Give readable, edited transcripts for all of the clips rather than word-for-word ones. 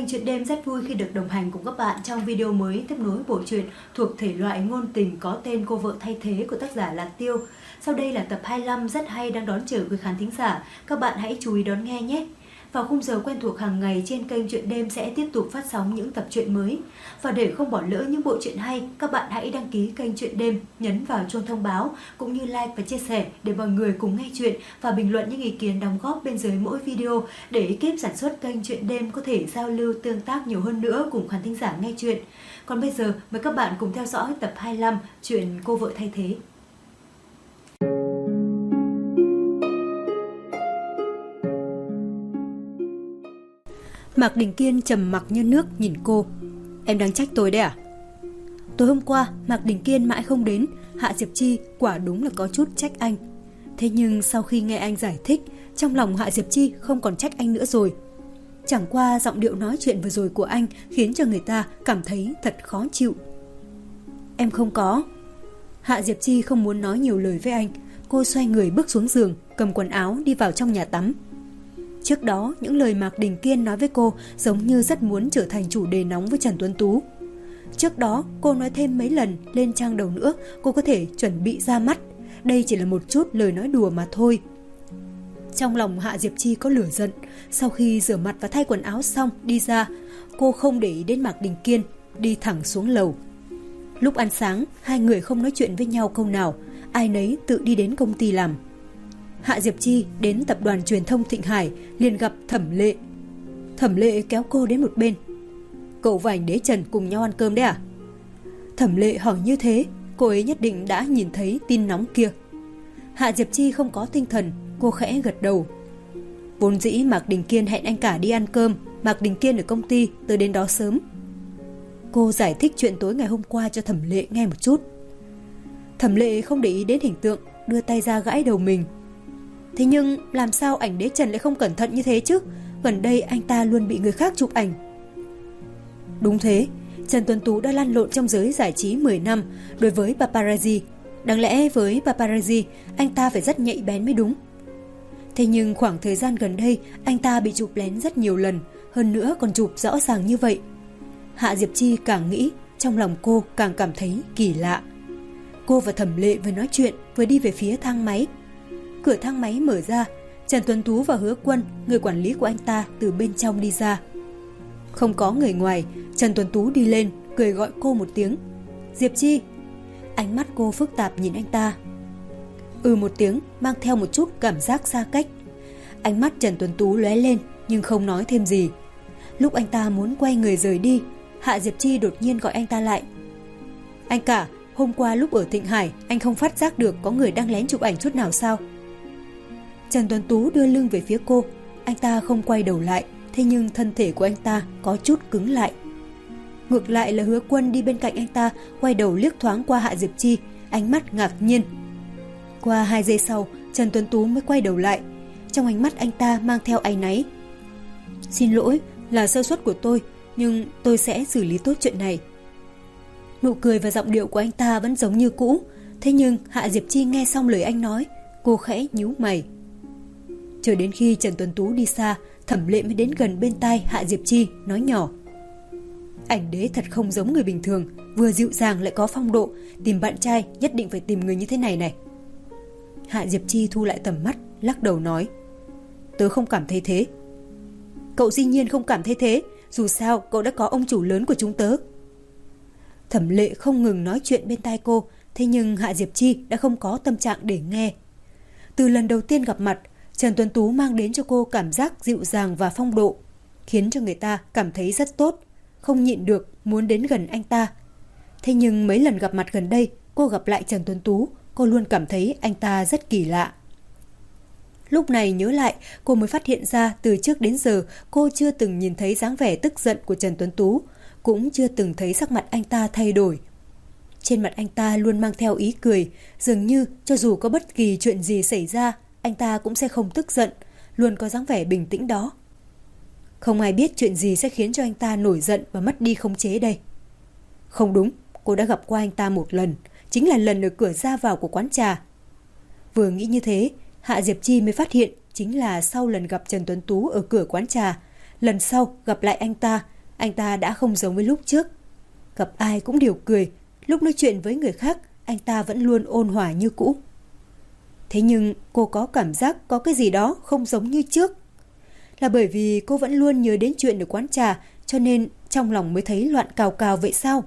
Kênh Chuyện Đêm rất vui khi được đồng hành cùng các bạn trong video mới tiếp nối bộ truyện thuộc thể loại ngôn tình có tên Cô vợ thay thế của tác giả Lạc Tiêu. Sau đây là tập 25 rất hay đang đón chờ quý khán thính giả. Các bạn hãy chú ý đón nghe nhé. Vào khung giờ quen thuộc hàng ngày trên kênh Chuyện Đêm sẽ tiếp tục phát sóng những tập truyện mới. Và để không bỏ lỡ những bộ truyện hay, các bạn hãy đăng ký kênh Chuyện Đêm, nhấn vào chuông thông báo cũng như like và chia sẻ để mọi người cùng nghe chuyện và bình luận những ý kiến đóng góp bên dưới mỗi video để ekip sản xuất kênh Chuyện Đêm có thể giao lưu tương tác nhiều hơn nữa cùng khán thính giả nghe chuyện. Còn bây giờ mời các bạn cùng theo dõi tập 25 chuyện Cô vợ thay thế. Mạc Đình Kiên trầm mặc như nước nhìn cô. Em đang trách tôi đấy à? Tối hôm qua Mạc Đình Kiên mãi không đến, Hạ Diệp Chi quả đúng là có chút trách anh. Thế nhưng sau khi nghe anh giải thích, trong lòng Hạ Diệp Chi không còn trách anh nữa rồi. Chẳng qua giọng điệu nói chuyện vừa rồi của anh khiến cho người ta cảm thấy thật khó chịu. Em không có. Hạ Diệp Chi không muốn nói nhiều lời với anh. Cô xoay người bước xuống giường, cầm quần áo đi vào trong nhà tắm. Trước đó, những lời Mạc Đình Kiên nói với cô giống như rất muốn trở thành chủ đề nóng với Trần Tuấn Tú. Trước đó, cô nói thêm mấy lần lên trang đầu nữa, cô có thể chuẩn bị ra mắt. Đây chỉ là một chút lời nói đùa mà thôi. Trong lòng Hạ Diệp Chi có lửa giận. Sau khi rửa mặt và thay quần áo xong đi ra, cô không để ý đến Mạc Đình Kiên, đi thẳng xuống lầu. Lúc ăn sáng, hai người không nói chuyện với nhau câu nào, ai nấy tự đi đến công ty làm. Hạ Diệp Chi đến tập đoàn truyền thông Thịnh Hải liền gặp Thẩm Lệ. Thẩm Lệ kéo cô đến một bên. Cậu và anh Đế Trần cùng nhau ăn cơm đấy à? Thẩm Lệ hỏi như thế, cô ấy nhất định đã nhìn thấy tin nóng kia. Hạ Diệp Chi không có tinh thần, cô khẽ gật đầu. Vốn dĩ Mạc Đình Kiên hẹn anh cả đi ăn cơm, Mạc Đình Kiên ở công ty, tới đến đó sớm. Cô giải thích chuyện tối ngày hôm qua cho Thẩm Lệ nghe một chút. Thẩm Lệ không để ý đến hình tượng, đưa tay ra gãi đầu mình. Thế nhưng làm sao ảnh Đế Trần lại không cẩn thận như thế chứ? Gần đây anh ta luôn bị người khác chụp ảnh. Đúng thế, Trần Tuấn Tú đã lăn lộn trong giới giải trí 10 năm đối với paparazzi. Đáng lẽ với paparazzi, anh ta phải rất nhạy bén mới đúng. Thế nhưng khoảng thời gian gần đây, anh ta bị chụp lén rất nhiều lần, hơn nữa còn chụp rõ ràng như vậy. Hạ Diệp Chi càng nghĩ, trong lòng cô càng cảm thấy kỳ lạ. Cô và Thẩm Lệ vừa nói chuyện, vừa đi về phía thang máy. Cửa thang máy mở ra, Trần Tuấn Tú và Hứa Quân, người quản lý của anh ta, từ bên trong đi ra. Không có người ngoài, Trần Tuấn Tú đi lên, cười gọi cô một tiếng. Diệp Chi. Ánh mắt cô phức tạp nhìn anh ta. Một tiếng, mang theo một chút cảm giác xa cách. Ánh mắt Trần Tuấn Tú lóe lên, nhưng không nói thêm gì. Lúc anh ta muốn quay người rời đi, Hạ Diệp Chi đột nhiên gọi anh ta lại. Anh cả, hôm qua lúc ở Thịnh Hải, anh không phát giác được có người đang lén chụp ảnh chút nào sao? Trần Tuấn Tú đưa lưng về phía cô. Anh ta không quay đầu lại, thế nhưng thân thể của anh ta có chút cứng lại. Ngược lại là Hứa Quân đi bên cạnh anh ta, quay đầu liếc thoáng qua Hạ Diệp Chi, ánh mắt ngạc nhiên. Qua 2 giây sau, Trần Tuấn Tú mới quay đầu lại. Trong ánh mắt anh ta mang theo áy náy. Xin lỗi, là sơ suất của tôi, nhưng tôi sẽ xử lý tốt chuyện này. Nụ cười và giọng điệu của anh ta vẫn giống như cũ. Thế nhưng Hạ Diệp Chi nghe xong lời anh nói, cô khẽ nhíu mày. Chờ đến khi Trần Tuấn Tú đi xa, Thẩm Lệ mới đến gần bên tai Hạ Diệp Chi, nói nhỏ. Ảnh Đế thật không giống người bình thường, vừa dịu dàng lại có phong độ, tìm bạn trai nhất định phải tìm người như thế này này. Hạ Diệp Chi thu lại tầm mắt, lắc đầu nói. Tớ không cảm thấy thế. Cậu dĩ nhiên không cảm thấy thế, dù sao cậu đã có ông chủ lớn của chúng tớ. Thẩm Lệ không ngừng nói chuyện bên tai cô, thế nhưng Hạ Diệp Chi đã không có tâm trạng để nghe. Từ lần đầu tiên gặp mặt, Trần Tuấn Tú mang đến cho cô cảm giác dịu dàng và phong độ, khiến cho người ta cảm thấy rất tốt, không nhịn được muốn đến gần anh ta. Thế nhưng mấy lần gặp mặt gần đây, cô gặp lại Trần Tuấn Tú, cô luôn cảm thấy anh ta rất kỳ lạ. Lúc này nhớ lại, cô mới phát hiện ra từ trước đến giờ cô chưa từng nhìn thấy dáng vẻ tức giận của Trần Tuấn Tú, cũng chưa từng thấy sắc mặt anh ta thay đổi. Trên mặt anh ta luôn mang theo ý cười, dường như cho dù có bất kỳ chuyện gì xảy ra, anh ta cũng sẽ không tức giận, luôn có dáng vẻ bình tĩnh đó. Không ai biết chuyện gì sẽ khiến cho anh ta nổi giận và mất đi khống chế đây. Không đúng, cô đã gặp qua anh ta một lần, chính là lần ở cửa ra vào của quán trà. Vừa nghĩ như thế, Hạ Diệp Chi mới phát hiện chính là sau lần gặp Trần Tuấn Tú ở cửa quán trà, lần sau gặp lại anh ta, anh ta đã không giống với lúc trước. Gặp ai cũng đều cười, lúc nói chuyện với người khác, anh ta vẫn luôn ôn hòa như cũ. Thế nhưng cô có cảm giác có cái gì đó không giống như trước. Là bởi vì cô vẫn luôn nhớ đến chuyện ở quán trà, cho nên trong lòng mới thấy loạn cào cào vậy sao?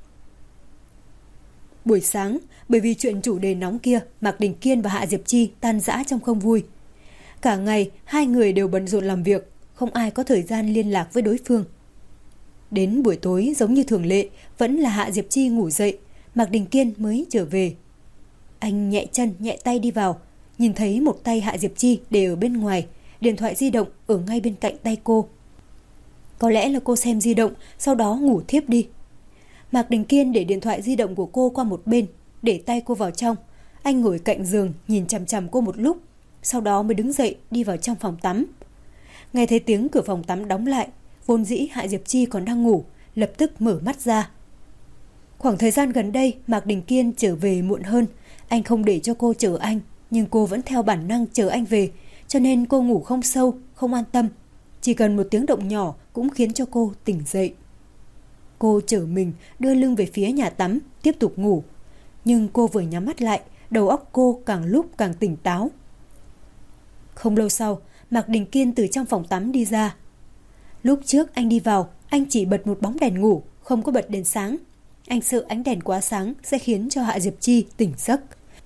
Buổi sáng, bởi vì chuyện chủ đề nóng kia, Mạc Đình Kiên và Hạ Diệp Chi tan rã trong không vui. Cả ngày, hai người đều bận rộn làm việc, không ai có thời gian liên lạc với đối phương. Đến buổi tối giống như thường lệ, vẫn là Hạ Diệp Chi ngủ dậy, Mạc Đình Kiên mới trở về. Anh nhẹ chân nhẹ tay đi vào, nhìn thấy một tay Hạ Diệp Chi để ở bên ngoài, điện thoại di động ở ngay bên cạnh tay cô. Có lẽ là cô xem di động, sau đó ngủ thiếp đi. Mạc Đình Kiên để điện thoại di động của cô qua một bên, để tay cô vào trong. Anh ngồi cạnh giường nhìn chằm chằm cô một lúc, sau đó mới đứng dậy đi vào trong phòng tắm. Nghe thấy tiếng cửa phòng tắm đóng lại, vốn dĩ Hạ Diệp Chi còn đang ngủ, lập tức mở mắt ra. Khoảng thời gian gần đây Mạc Đình Kiên trở về muộn hơn, anh không để cho cô chờ anh, nhưng cô vẫn theo bản năng chờ anh về, cho nên cô ngủ không sâu, không an tâm. Chỉ cần một tiếng động nhỏ cũng khiến cho cô tỉnh dậy. Cô trở mình đưa lưng về phía nhà tắm, tiếp tục ngủ. Nhưng cô vừa nhắm mắt lại, đầu óc cô càng lúc càng tỉnh táo. Không lâu sau, Mạc Đình Kiên từ trong phòng tắm đi ra. Lúc trước anh đi vào, anh chỉ bật một bóng đèn ngủ, không có bật đèn sáng. Anh sợ ánh đèn quá sáng sẽ khiến cho Hạ Diệp Chi tỉnh giấc.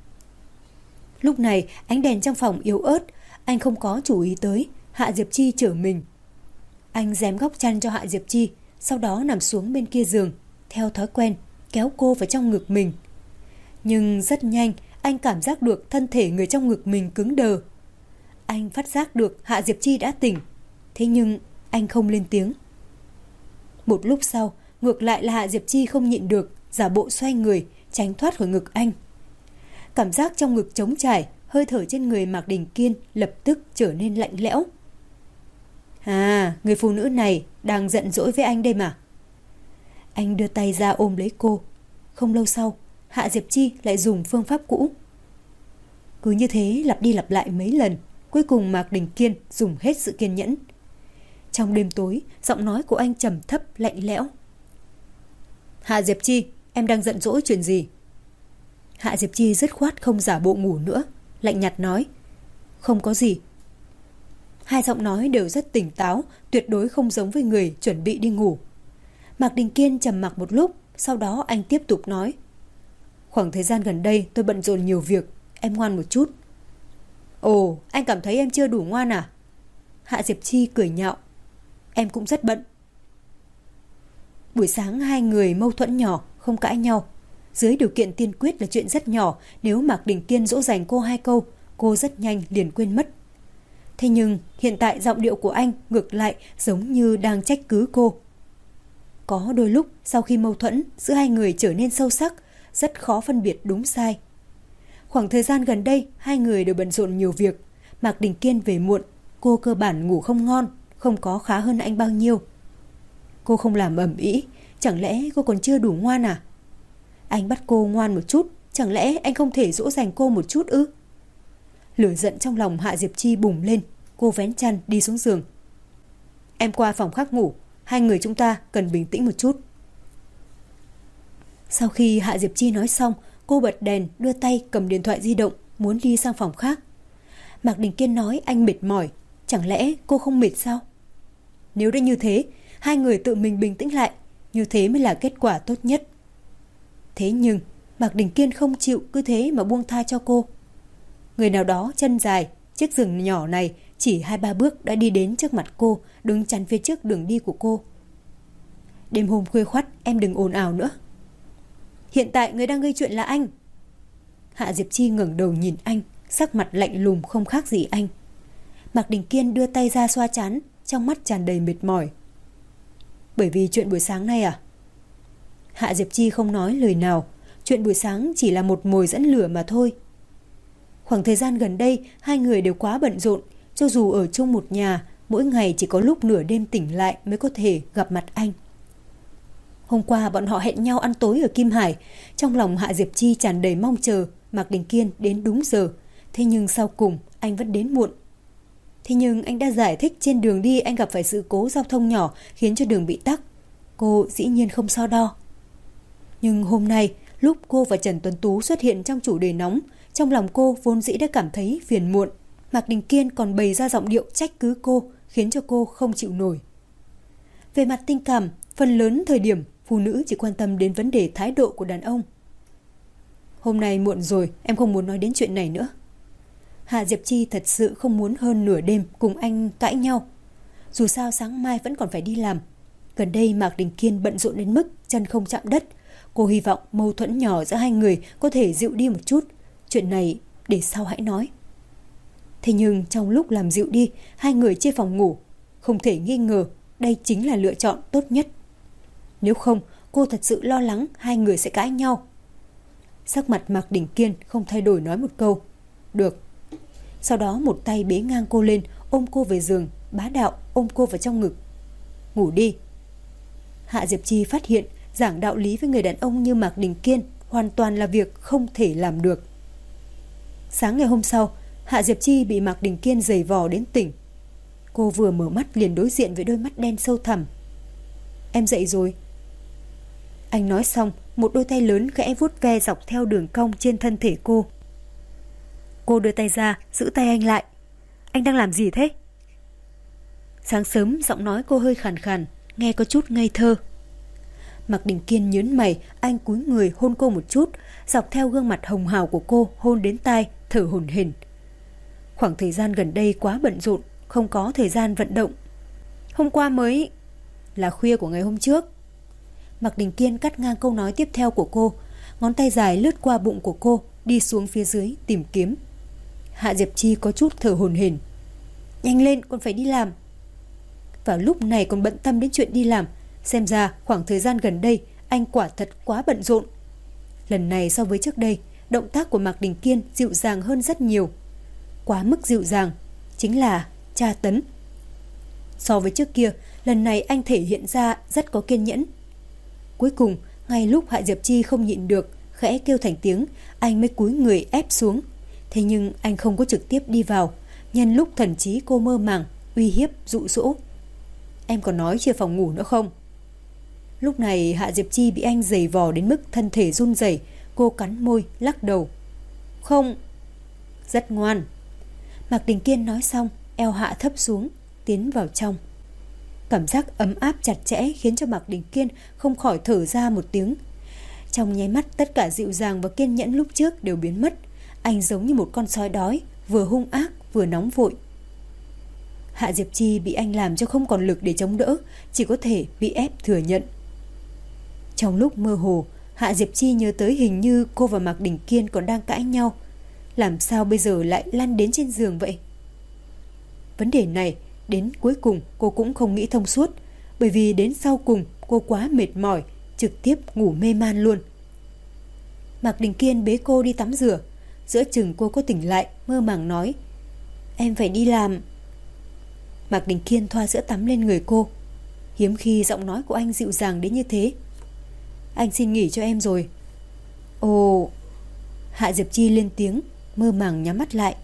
Lúc này ánh đèn trong phòng yếu ớt, anh không có chú ý tới Hạ Diệp Chi trở mình. Anh rém góc chăn cho Hạ Diệp Chi, sau đó nằm xuống bên kia giường, theo thói quen kéo cô vào trong ngực mình. Nhưng rất nhanh anh cảm giác được thân thể người trong ngực mình cứng đờ. Anh phát giác được Hạ Diệp Chi đã tỉnh, thế nhưng anh không lên tiếng. Một lúc sau, ngược lại là Hạ Diệp Chi không nhịn được, giả bộ xoay người, tránh thoát khỏi ngực anh. Cảm giác trong ngực trống trải, hơi thở trên người Mạc Đình Kiên lập tức trở nên lạnh lẽo. À, người phụ nữ này đang giận dỗi với anh đây mà. Anh đưa tay ra ôm lấy cô. Không lâu sau, Hạ Diệp Chi lại dùng phương pháp cũ. Cứ như thế lặp đi lặp lại mấy lần, cuối cùng Mạc Đình Kiên dùng hết sự kiên nhẫn. Trong đêm tối, giọng nói của anh trầm thấp lạnh lẽo. Hạ Diệp Chi, em đang giận dỗi chuyện gì? Hạ Diệp Chi dứt khoát không giả bộ ngủ nữa, lạnh nhạt nói. Không có gì. Hai giọng nói đều rất tỉnh táo, tuyệt đối không giống với người chuẩn bị đi ngủ. Mạc Đình Kiên trầm mặc một lúc, sau đó anh tiếp tục nói. Khoảng thời gian gần đây tôi bận rộn nhiều việc, em ngoan một chút. Ồ, anh cảm thấy em chưa đủ ngoan à? Hạ Diệp Chi cười nhạo. Em cũng rất bận. Buổi sáng hai người mâu thuẫn nhỏ, không cãi nhau. Dưới điều kiện tiên quyết là chuyện rất nhỏ, nếu Mạc Đình Kiên dỗ dành cô hai câu, cô rất nhanh liền quên mất. Thế nhưng hiện tại giọng điệu của anh ngược lại giống như đang trách cứ cô. Có đôi lúc sau khi mâu thuẫn giữa hai người trở nên sâu sắc, rất khó phân biệt đúng sai. Khoảng thời gian gần đây hai người đều bận rộn nhiều việc. Mạc Đình Kiên về muộn, cô cơ bản ngủ không ngon, không có khá hơn anh bao nhiêu. Cô không làm ầm ĩ, chẳng lẽ cô còn chưa đủ ngoan à? Anh bắt cô ngoan một chút, chẳng lẽ anh không thể dỗ dành cô một chút ư? Lửa giận trong lòng Hạ Diệp Chi bùng lên, cô vén chăn đi xuống giường. Em qua phòng khác ngủ, hai người chúng ta cần bình tĩnh một chút. Sau khi Hạ Diệp Chi nói xong, cô bật đèn, đưa tay cầm điện thoại di động, muốn đi sang phòng khác. Mạc Đình Kiên nói anh mệt mỏi, chẳng lẽ cô không mệt sao? Nếu đã như thế, hai người tự mình bình tĩnh lại, như thế mới là kết quả tốt nhất. Thế nhưng Mạc Đình Kiên không chịu cứ thế mà buông tha cho cô. Người nào đó chân dài, chiếc giường nhỏ này chỉ 2-3 bước đã đi đến trước mặt cô, đứng chắn phía trước đường đi của cô. Đêm hôm khuya khoắt, em đừng ồn ào nữa. Hiện tại người đang gây chuyện là anh. Hạ Diệp Chi ngẩng đầu nhìn anh, sắc mặt lạnh lùng không khác gì anh. Mạc Đình Kiên đưa tay ra xoa trán, trong mắt tràn đầy mệt mỏi. Bởi vì chuyện buổi sáng nay à? Hạ Diệp Chi không nói lời nào, chuyện buổi sáng chỉ là một mồi dẫn lửa mà thôi. Khoảng thời gian gần đây hai người đều quá bận rộn, cho dù ở chung một nhà, mỗi ngày chỉ có lúc nửa đêm tỉnh lại mới có thể gặp mặt anh. Hôm qua bọn họ hẹn nhau ăn tối ở Kim Hải, trong lòng Hạ Diệp Chi tràn đầy mong chờ Mạc Đình Kiên đến đúng giờ, thế nhưng sau cùng anh vẫn đến muộn. Thế nhưng anh đã giải thích trên đường đi anh gặp phải sự cố giao thông nhỏ khiến cho đường bị tắc, cô dĩ nhiên không so đo. Nhưng hôm nay, lúc cô và Trần Tuấn Tú xuất hiện trong chủ đề nóng, trong lòng cô vốn dĩ đã cảm thấy phiền muộn. Mạc Đình Kiên còn bày ra giọng điệu trách cứ cô, khiến cho cô không chịu nổi. Về mặt tình cảm, phần lớn thời điểm phụ nữ chỉ quan tâm đến vấn đề thái độ của đàn ông. Hôm nay muộn rồi, em không muốn nói đến chuyện này nữa. Hạ Diệp Chi thật sự không muốn hơn nửa đêm cùng anh cãi nhau. Dù sao sáng mai vẫn còn phải đi làm. Gần đây Mạc Đình Kiên bận rộn đến mức chân không chạm đất. Cô hy vọng mâu thuẫn nhỏ giữa hai người có thể dịu đi một chút. Chuyện này để sau hãy nói. Thế nhưng trong lúc làm dịu đi, hai người chia phòng ngủ. Không thể nghi ngờ đây chính là lựa chọn tốt nhất. Nếu không, cô thật sự lo lắng hai người sẽ cãi nhau. Sắc mặt Mạc Đình Kiên không thay đổi nói một câu. Được. Sau đó một tay bế ngang cô lên, ôm cô về giường, bá đạo ôm cô vào trong ngực. Ngủ đi. Hạ Diệp Chi phát hiện giảng đạo lý với người đàn ông như Mạc Đình Kiên hoàn toàn là việc không thể làm được. Sáng ngày hôm sau, Hạ Diệp Chi bị Mạc Đình Kiên giày vò đến tỉnh. Cô vừa mở mắt liền đối diện với đôi mắt đen sâu thẳm. Em dậy rồi. Anh nói xong, một đôi tay lớn khẽ vuốt ve dọc theo đường cong trên thân thể cô. Cô đưa tay ra, giữ tay anh lại. Anh đang làm gì thế? Sáng sớm giọng nói cô hơi khàn khàn, nghe có chút ngây thơ. Mạc Đình Kiên nhớn mày, anh cúi người hôn cô một chút, dọc theo gương mặt hồng hào của cô hôn đến tai, thở hổn hển. Khoảng thời gian gần đây quá bận rộn, không có thời gian vận động. Hôm qua mới là khuya của ngày hôm trước. Mạc Đình Kiên cắt ngang câu nói tiếp theo của cô, ngón tay dài lướt qua bụng của cô, đi xuống phía dưới tìm kiếm. Hạ Diệp Chi có chút thở hổn hển. Nhanh lên, còn phải đi làm. Vào lúc này còn bận tâm đến chuyện đi làm, xem ra khoảng thời gian gần đây anh quả thật quá bận rộn. Lần này so với trước đây, động tác của Mạc Đình Kiên dịu dàng hơn rất nhiều. Quá mức dịu dàng, chính là tra tấn. So với trước kia, lần này anh thể hiện ra rất có kiên nhẫn. Cuối cùng, ngay lúc Hạ Diệp Chi không nhịn được, khẽ kêu thành tiếng, anh mới cúi người ép xuống. Thế nhưng anh không có trực tiếp đi vào, nhân lúc thần trí cô mơ màng, uy hiếp, dụ dỗ. Em còn nói chia phòng ngủ nữa không? Lúc này Hạ Diệp Chi bị anh giày vò đến mức thân thể run rẩy, cô cắn môi, lắc đầu. Không. Rất ngoan. Mạc Đình Kiên nói xong, eo hạ thấp xuống, tiến vào trong. Cảm giác ấm áp chặt chẽ khiến cho Mạc Đình Kiên không khỏi thở ra một tiếng. Trong nháy mắt tất cả dịu dàng và kiên nhẫn lúc trước đều biến mất. Anh giống như một con sói đói, vừa hung ác vừa nóng vội. Hạ Diệp Chi bị anh làm cho không còn lực để chống đỡ, chỉ có thể bị ép thừa nhận. Trong lúc mơ hồ, Hạ Diệp Chi nhớ tới hình như cô và Mạc Đình Kiên còn đang cãi nhau. Làm sao bây giờ lại lăn đến trên giường vậy? Vấn đề này đến cuối cùng cô cũng không nghĩ thông suốt, bởi vì đến sau cùng cô quá mệt mỏi, trực tiếp ngủ mê man luôn. Mạc Đình Kiên bế cô đi tắm rửa. Giữa chừng cô có tỉnh lại, mơ màng nói, em phải đi làm. Mạc Đình Kiên thoa sữa tắm lên người cô. Hiếm khi giọng nói của anh dịu dàng đến như thế. Anh xin nghỉ cho em rồi. Ồ. Hạ Diệp Chi lên tiếng, mơ màng nhắm mắt lại.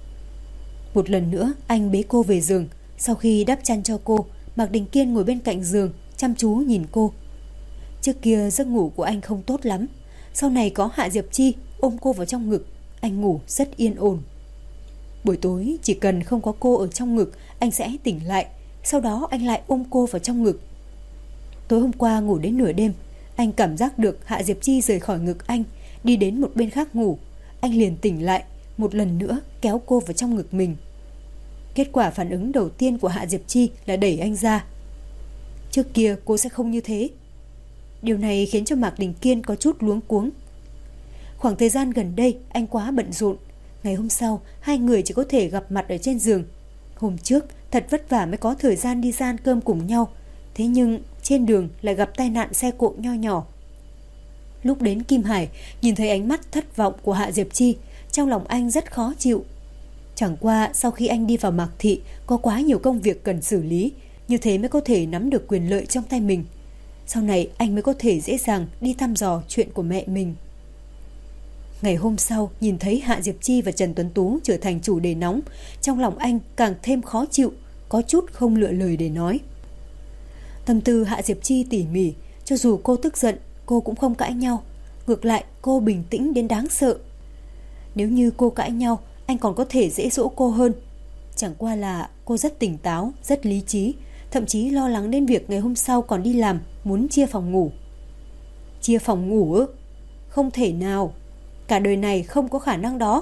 Một lần nữa anh bế cô về giường. Sau khi đắp chăn cho cô, Mạc Đình Kiên ngồi bên cạnh giường, chăm chú nhìn cô. Trước kia giấc ngủ của anh không tốt lắm, sau này có Hạ Diệp Chi ôm cô vào trong ngực, anh ngủ rất yên ổn. Buổi tối chỉ cần không có cô ở trong ngực, anh sẽ tỉnh lại, sau đó anh lại ôm cô vào trong ngực. Tối hôm qua ngủ đến nửa đêm, anh cảm giác được Hạ Diệp Chi rời khỏi ngực anh, đi đến một bên khác ngủ. Anh liền tỉnh lại, một lần nữa kéo cô vào trong ngực mình. Kết quả phản ứng đầu tiên của Hạ Diệp Chi là đẩy anh ra. Trước kia cô sẽ không như thế. Điều này khiến cho Mạc Đình Kiên có chút luống cuống. Khoảng thời gian gần đây anh quá bận rộn. Ngày hôm sau hai người chỉ có thể gặp mặt ở trên giường. Hôm trước thật vất vả mới có thời gian đi ra ăn cơm cùng nhau. Thế nhưng trên đường lại gặp tai nạn xe cộ nho nhỏ. Lúc đến Kim Hải, nhìn thấy ánh mắt thất vọng của Hạ Diệp Chi, trong lòng anh rất khó chịu. Chẳng qua sau khi anh đi vào Mạc Thị, có quá nhiều công việc cần xử lý, như thế mới có thể nắm được quyền lợi trong tay mình. Sau này anh mới có thể dễ dàng đi thăm dò chuyện của mẹ mình. Ngày hôm sau, nhìn thấy Hạ Diệp Chi và Trần Tuấn Tú trở thành chủ đề nóng, trong lòng anh càng thêm khó chịu, có chút không lựa lời để nói. Tâm tư Hạ Diệp Chi tỉ mỉ, cho dù cô tức giận, cô cũng không cãi nhau. Ngược lại, cô bình tĩnh đến đáng sợ. Nếu như cô cãi nhau, anh còn có thể dễ dỗ cô hơn. Chẳng qua là cô rất tỉnh táo, rất lý trí, thậm chí lo lắng đến việc ngày hôm sau còn đi làm, muốn chia phòng ngủ. Chia phòng ngủ ư? Không thể nào, cả đời này không có khả năng đó.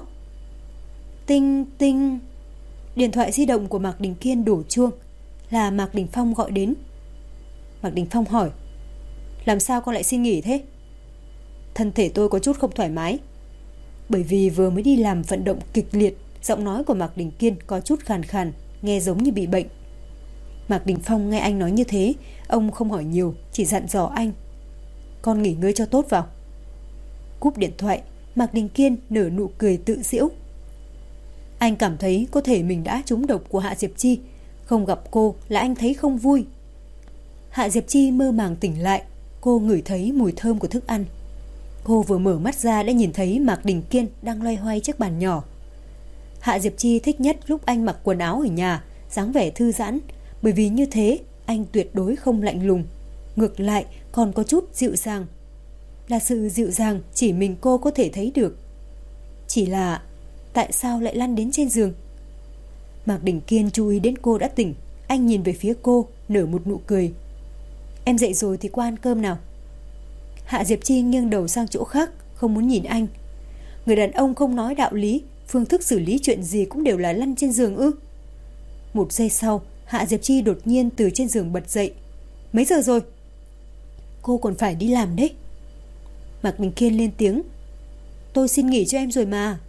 Tinh tinh. Điện thoại di động của Mạc Đình Kiên đổ chuông. Là Mạc Đình Phong gọi đến. Mạc Đình Phong hỏi: làm sao con lại xin nghỉ thế? Thân thể tôi có chút không thoải mái. Bởi vì vừa mới đi làm vận động kịch liệt, giọng nói của Mạc Đình Kiên có chút khàn khàn, nghe giống như bị bệnh. Mạc Đình Phong nghe anh nói như thế, ông không hỏi nhiều, chỉ dặn dò anh: con nghỉ ngơi cho tốt vào. Cúp điện thoại, Mạc Đình Kiên nở nụ cười tự giễu. Anh cảm thấy có thể mình đã trúng độc của Hạ Diệp Chi. Không gặp cô là anh thấy không vui. Hạ Diệp Chi mơ màng tỉnh lại. Cô ngửi thấy mùi thơm của thức ăn. Cô vừa mở mắt ra đã nhìn thấy Mạc Đình Kiên đang loay hoay chiếc bàn nhỏ. Hạ Diệp Chi thích nhất lúc anh mặc quần áo ở nhà, dáng vẻ thư giãn. Bởi vì như thế anh tuyệt đối không lạnh lùng, ngược lại còn có chút dịu dàng. Là sự dịu dàng chỉ mình cô có thể thấy được. Chỉ là tại sao lại lăn đến trên giường? Mạc Đình Kiên chú ý đến cô đã tỉnh. Anh nhìn về phía cô, nở một nụ cười. Em dậy rồi thì qua ăn cơm nào. Hạ Diệp Chi nghiêng đầu sang chỗ khác, không muốn nhìn anh. Người đàn ông không nói đạo lý, phương thức xử lý chuyện gì cũng đều là lăn trên giường ư? Một giây sau, Hạ Diệp Chi đột nhiên từ trên giường bật dậy. Mấy giờ rồi? Cô còn phải đi làm đấy. Mạc Đình Kiên lên tiếng. Tôi xin nghỉ cho em rồi mà.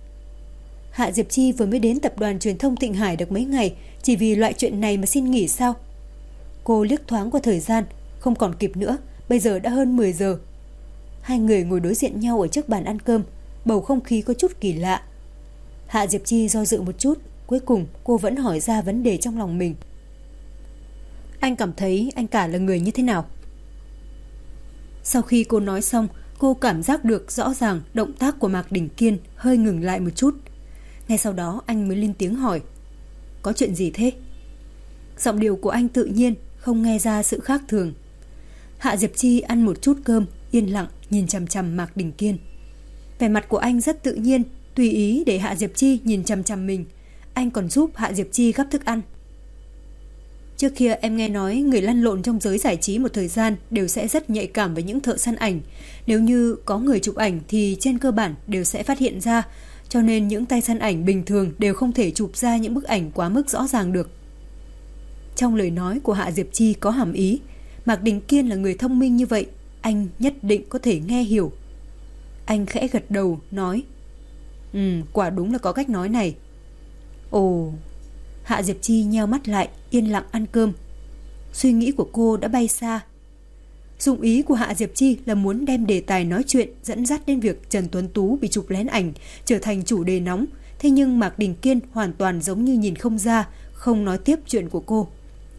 Hạ Diệp Chi vừa mới đến tập đoàn truyền thông Thịnh Hải được mấy ngày, chỉ vì loại chuyện này mà xin nghỉ sao? Cô liếc thoáng qua thời gian, không còn kịp nữa, bây giờ đã hơn 10 giờ. Hai người ngồi đối diện nhau ở trước bàn ăn cơm, bầu không khí có chút kỳ lạ. Hạ Diệp Chi do dự một chút, cuối cùng cô vẫn hỏi ra vấn đề trong lòng mình. Anh cảm thấy anh cả là người như thế nào? Sau khi cô nói xong, cô cảm giác được rõ ràng động tác của Mạc Đình Kiên hơi ngừng lại một chút. Ngay sau đó anh mới lên tiếng hỏi. Có chuyện gì thế? Giọng điệu của anh tự nhiên, không nghe ra sự khác thường. Hạ Diệp Chi ăn một chút cơm, yên lặng nhìn chằm chằm Mạc Đình Kiên. Vẻ mặt của anh rất tự nhiên, tùy ý để Hạ Diệp Chi nhìn chằm chằm mình. Anh còn giúp Hạ Diệp Chi gắp thức ăn. Trước kia em nghe nói người lăn lộn trong giới giải trí một thời gian đều sẽ rất nhạy cảm với những thợ săn ảnh. Nếu như có người chụp ảnh thì trên cơ bản đều sẽ phát hiện ra, cho nên những tay săn ảnh bình thường đều không thể chụp ra những bức ảnh quá mức rõ ràng được. Trong lời nói của Hạ Diệp Chi có hàm ý, Mạc Đình Kiên là người thông minh như vậy, anh nhất định có thể nghe hiểu. Anh khẽ gật đầu, nói: quả đúng là có cách nói này. Ồ. Hạ Diệp Chi nheo mắt lại, yên lặng ăn cơm. Suy nghĩ của cô đã bay xa. Dụng ý của Hạ Diệp Chi là muốn đem đề tài nói chuyện dẫn dắt đến việc Trần Tuấn Tú bị chụp lén ảnh trở thành chủ đề nóng. Thế nhưng Mạc Đình Kiên hoàn toàn giống như nhìn không ra, không nói tiếp chuyện của cô.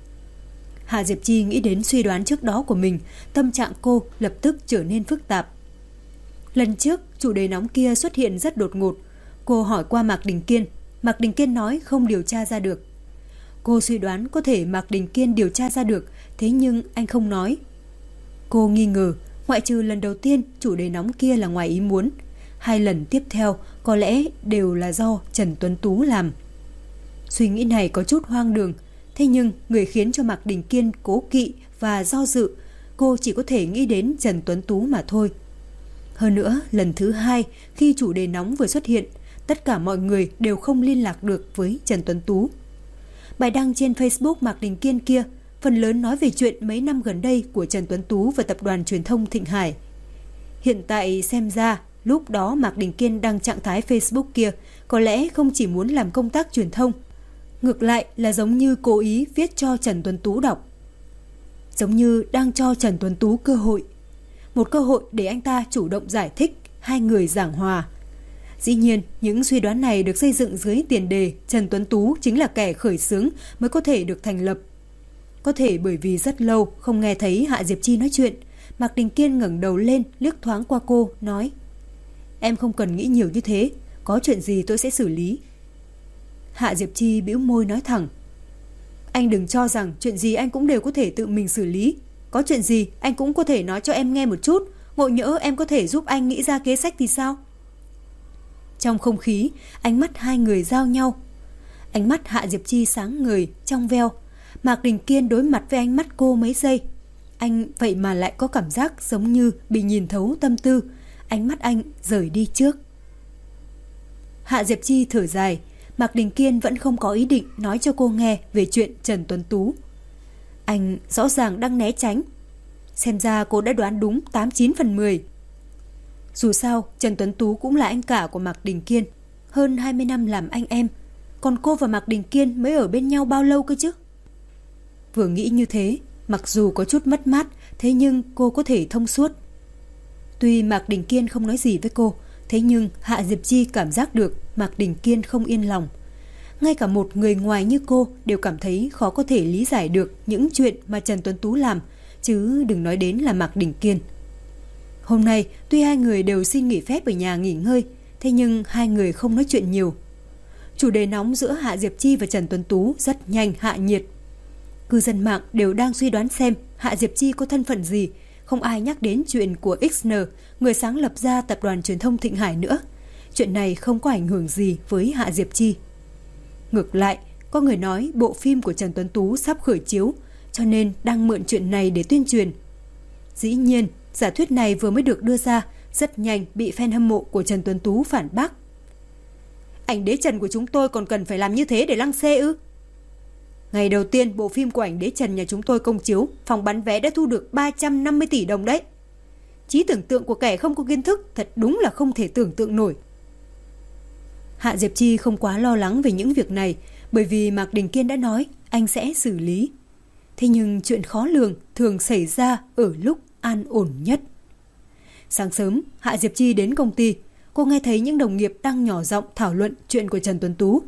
Hạ Diệp Chi nghĩ đến suy đoán trước đó của mình, tâm trạng cô lập tức trở nên phức tạp. Lần trước chủ đề nóng kia xuất hiện rất đột ngột. Cô hỏi qua Mạc Đình Kiên, Mạc Đình Kiên nói không điều tra ra được. Cô suy đoán có thể Mạc Đình Kiên điều tra ra được, thế nhưng anh không nói. Cô nghi ngờ, ngoại trừ lần đầu tiên chủ đề nóng kia là ngoài ý muốn, 2 lần tiếp theo có lẽ đều là do Trần Tuấn Tú làm. Suy nghĩ này có chút hoang đường, thế nhưng người khiến cho Mạc Đình Kiên cố kỵ và do dự, cô chỉ có thể nghĩ đến Trần Tuấn Tú mà thôi. Hơn nữa, lần thứ 2 khi chủ đề nóng vừa xuất hiện, tất cả mọi người đều không liên lạc được với Trần Tuấn Tú. Bài đăng trên Facebook Mạc Đình Kiên kia phần lớn nói về chuyện mấy năm gần đây của Trần Tuấn Tú và tập đoàn truyền thông Thịnh Hải. Hiện tại xem ra, lúc đó Mạc Đình Kiên đăng trạng thái Facebook kia có lẽ không chỉ muốn làm công tác truyền thông, ngược lại là giống như cố ý viết cho Trần Tuấn Tú đọc. Giống như đang cho Trần Tuấn Tú cơ hội. Một cơ hội để anh ta chủ động giải thích, hai người giảng hòa. Dĩ nhiên, những suy đoán này được xây dựng dưới tiền đề Trần Tuấn Tú chính là kẻ khởi xướng mới có thể được thành lập. Có thể bởi vì rất lâu không nghe thấy Hạ Diệp Chi nói chuyện, Mạc Đình Kiên ngẩng đầu lên liếc thoáng qua cô, nói: Em không cần nghĩ nhiều như thế, có chuyện gì tôi sẽ xử lý. Hạ Diệp Chi bĩu môi nói thẳng: Anh đừng cho rằng chuyện gì anh cũng đều có thể tự mình xử lý. Có chuyện gì anh cũng có thể nói cho em nghe một chút, ngộ nhỡ em có thể giúp anh nghĩ ra kế sách thì sao? Trong không khí, ánh mắt hai người giao nhau. Ánh mắt Hạ Diệp Chi sáng ngời, trong veo. Mạc Đình Kiên đối mặt với ánh mắt cô mấy giây. Anh vậy mà lại có cảm giác giống như bị nhìn thấu tâm tư. Ánh mắt anh rời đi trước. Hạ Diệp Chi thở dài. Mạc Đình Kiên vẫn không có ý định nói cho cô nghe về chuyện Trần Tuấn Tú. Anh rõ ràng đang né tránh. Xem ra cô đã đoán đúng 89 phần 10. Dù sao, Trần Tuấn Tú cũng là anh cả của Mạc Đình Kiên. Hơn 20 năm làm anh em. Còn cô và Mạc Đình Kiên mới ở bên nhau bao lâu cơ chứ? Vừa nghĩ như thế, mặc dù có chút mất mát, thế nhưng cô có thể thông suốt. Tuy Mạc Đình Kiên không nói gì với cô, thế nhưng Hạ Diệp Chi cảm giác được Mạc Đình Kiên không yên lòng. Ngay cả một người ngoài như cô đều cảm thấy khó có thể lý giải được những chuyện mà Trần Tuấn Tú làm, chứ đừng nói đến là Mạc Đình Kiên. Hôm nay, tuy hai người đều xin nghỉ phép ở nhà nghỉ ngơi, thế nhưng hai người không nói chuyện nhiều. Chủ đề nóng giữa Hạ Diệp Chi và Trần Tuấn Tú rất nhanh hạ nhiệt. Cư dân mạng đều đang suy đoán xem Hạ Diệp Chi có thân phận gì. Không ai nhắc đến chuyện của XN, người sáng lập ra tập đoàn truyền thông Thịnh Hải nữa. Chuyện này không có ảnh hưởng gì với Hạ Diệp Chi. Ngược lại, có người nói bộ phim của Trần Tuấn Tú sắp khởi chiếu, cho nên đang mượn chuyện này để tuyên truyền. Dĩ nhiên, giả thuyết này vừa mới được đưa ra, rất nhanh bị fan hâm mộ của Trần Tuấn Tú phản bác. Ảnh đế Trần của chúng tôi còn cần phải làm như thế để lăng xê ư? Ngày đầu tiên bộ phim của ảnh đế Trần nhà chúng tôi công chiếu, phòng bán vé đã thu được 350 tỷ đồng đấy. Trí tưởng tượng của kẻ không có kiến thức thật đúng là không thể tưởng tượng nổi. Hạ Diệp Chi không quá lo lắng về những việc này, bởi vì Mạc Đình Kiên đã nói anh sẽ xử lý. Thế nhưng chuyện khó lường thường xảy ra ở lúc an ổn nhất. Sáng sớm, Hạ Diệp Chi đến công ty. Cô nghe thấy những đồng nghiệp đang nhỏ giọng thảo luận chuyện của Trần Tuấn Tú.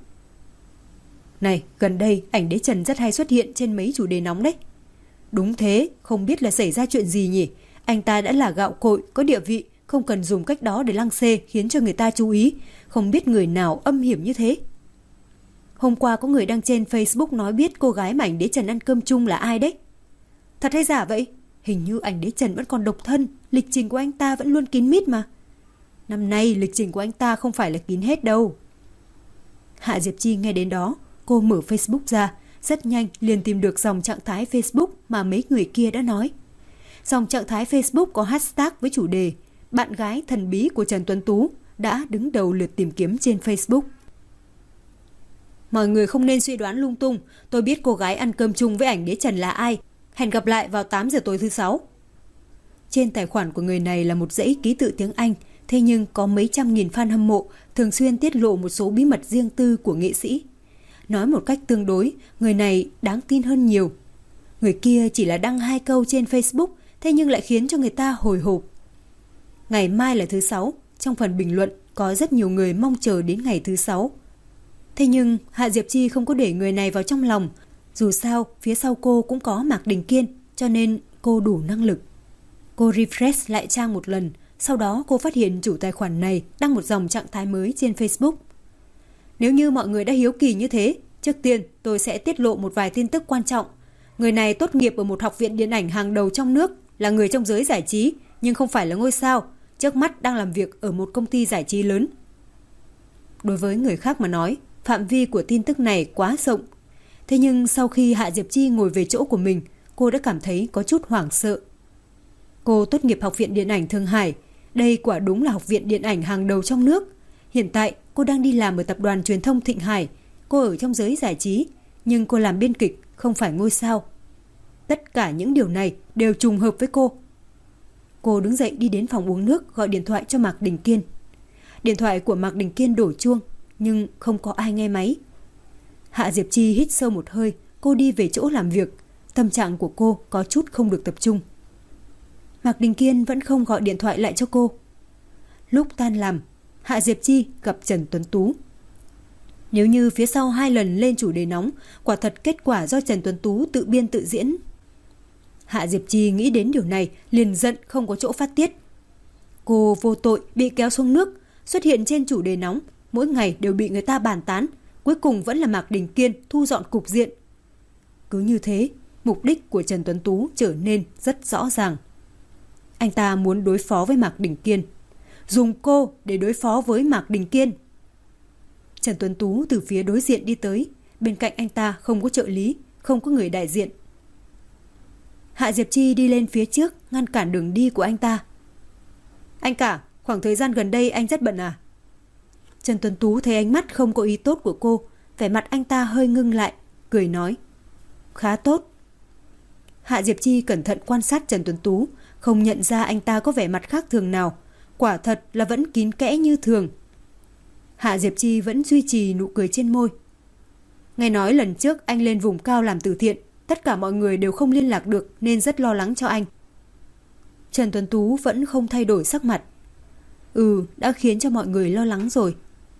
Này, gần đây ảnh đế Trần rất hay xuất hiện trên mấy chủ đề nóng đấy. Đúng thế, không biết là xảy ra chuyện gì nhỉ? Anh ta đã là gạo cội, có địa vị, không cần dùng cách đó để lăng xê khiến cho người ta chú ý. Không biết người nào âm hiểm như thế. Hôm qua có người đăng trên Facebook nói biết cô gái mà ảnh đế Trần ăn cơm chung là ai đấy. Thật hay giả vậy? Hình như ảnh đế Trần vẫn còn độc thân, lịch trình của anh ta vẫn luôn kín mít mà. Năm nay lịch trình của anh ta không phải là kín hết đâu. Hạ Diệp Chi nghe đến đó, cô mở Facebook ra, rất nhanh liền tìm được dòng trạng thái Facebook mà mấy người kia đã nói. Dòng trạng thái Facebook có hashtag với chủ đề bạn gái thần bí của Trần Tuấn Tú đã đứng đầu lượt tìm kiếm trên Facebook. Mọi người không nên suy đoán lung tung, tôi biết cô gái ăn cơm chung với ảnh đế Trần là ai. Hẹn gặp lại vào 8 giờ tối thứ 6. Trên tài khoản của người này là một dãy ký tự tiếng Anh, thế nhưng có mấy trăm nghìn fan hâm mộ thường xuyên tiết lộ một số bí mật riêng tư của nghệ sĩ. Nói một cách tương đối, người này đáng tin hơn nhiều. Người kia chỉ là đăng 2 câu trên Facebook, thế nhưng lại khiến cho người ta hồi hộp. Ngày mai là thứ 6, trong phần bình luận có rất nhiều người mong chờ đến ngày thứ 6. Thế nhưng Hạ Diệp Chi không có để người này vào trong lòng. Dù sao, phía sau cô cũng có Mạc Đình Kiên, cho nên cô đủ năng lực. Cô refresh lại trang một lần, sau đó cô phát hiện chủ tài khoản này đăng một dòng trạng thái mới trên Facebook. Nếu như mọi người đã hiếu kỳ như thế, trước tiên tôi sẽ tiết lộ một vài tin tức quan trọng. Người này tốt nghiệp ở một học viện điện ảnh hàng đầu trong nước, là người trong giới giải trí, nhưng không phải là ngôi sao, trước mắt đang làm việc ở một công ty giải trí lớn. Đối với người khác mà nói, phạm vi của tin tức này quá rộng. Thế nhưng sau khi Hạ Diệp Chi ngồi về chỗ của mình, cô đã cảm thấy có chút hoảng sợ. Cô tốt nghiệp Học viện Điện ảnh Thượng Hải. Đây quả đúng là học viện điện ảnh hàng đầu trong nước. Hiện tại cô đang đi làm ở tập đoàn truyền thông Thịnh Hải. Cô ở trong giới giải trí, nhưng cô làm biên kịch, không phải ngôi sao. Tất cả những điều này đều trùng hợp với cô. Cô đứng dậy đi đến phòng uống nước, gọi điện thoại cho Mạc Đình Kiên. Điện thoại của Mạc Đình Kiên đổ chuông, nhưng không có ai nghe máy. Hạ Diệp Chi hít sâu một hơi, cô đi về chỗ làm việc. Tâm trạng của cô có chút không được tập trung. Mạc Đình Kiên vẫn không gọi điện thoại lại cho cô. Lúc tan làm, Hạ Diệp Chi gặp Trần Tuấn Tú. Nếu như phía sau 2 lần lên chủ đề nóng, quả thật kết quả do Trần Tuấn Tú tự biên tự diễn. Hạ Diệp Chi nghĩ đến điều này, liền giận không có chỗ phát tiết. Cô vô tội bị kéo xuống nước, xuất hiện trên chủ đề nóng, mỗi ngày đều bị người ta bàn tán, cuối cùng vẫn là Mạc Đình Kiên thu dọn cục diện. Cứ như thế, mục đích của Trần Tuấn Tú trở nên rất rõ ràng. Anh ta muốn đối phó với Mạc Đình Kiên. Dùng cô để đối phó với Mạc Đình Kiên. Trần Tuấn Tú từ phía đối diện đi tới. Bên cạnh anh ta không có trợ lý, không có người đại diện. Hạ Diệp Chi đi lên phía trước, ngăn cản đường đi của anh ta. Anh cả, khoảng thời gian gần đây anh rất bận à? Trần Tuấn Tú thấy ánh mắt không có ý tốt của cô, vẻ mặt anh ta hơi ngưng lại, cười nói. Khá tốt. Hạ Diệp Chi cẩn thận quan sát Trần Tuấn Tú, không nhận ra anh ta có vẻ mặt khác thường nào. Quả thật là vẫn kín kẽ như thường. Hạ Diệp Chi vẫn duy trì nụ cười trên môi. Nghe nói lần trước anh lên vùng cao làm từ thiện, tất cả mọi người đều không liên lạc được nên rất lo lắng cho anh. Trần Tuấn Tú vẫn không thay đổi sắc mặt. Đã khiến cho mọi người lo lắng rồi.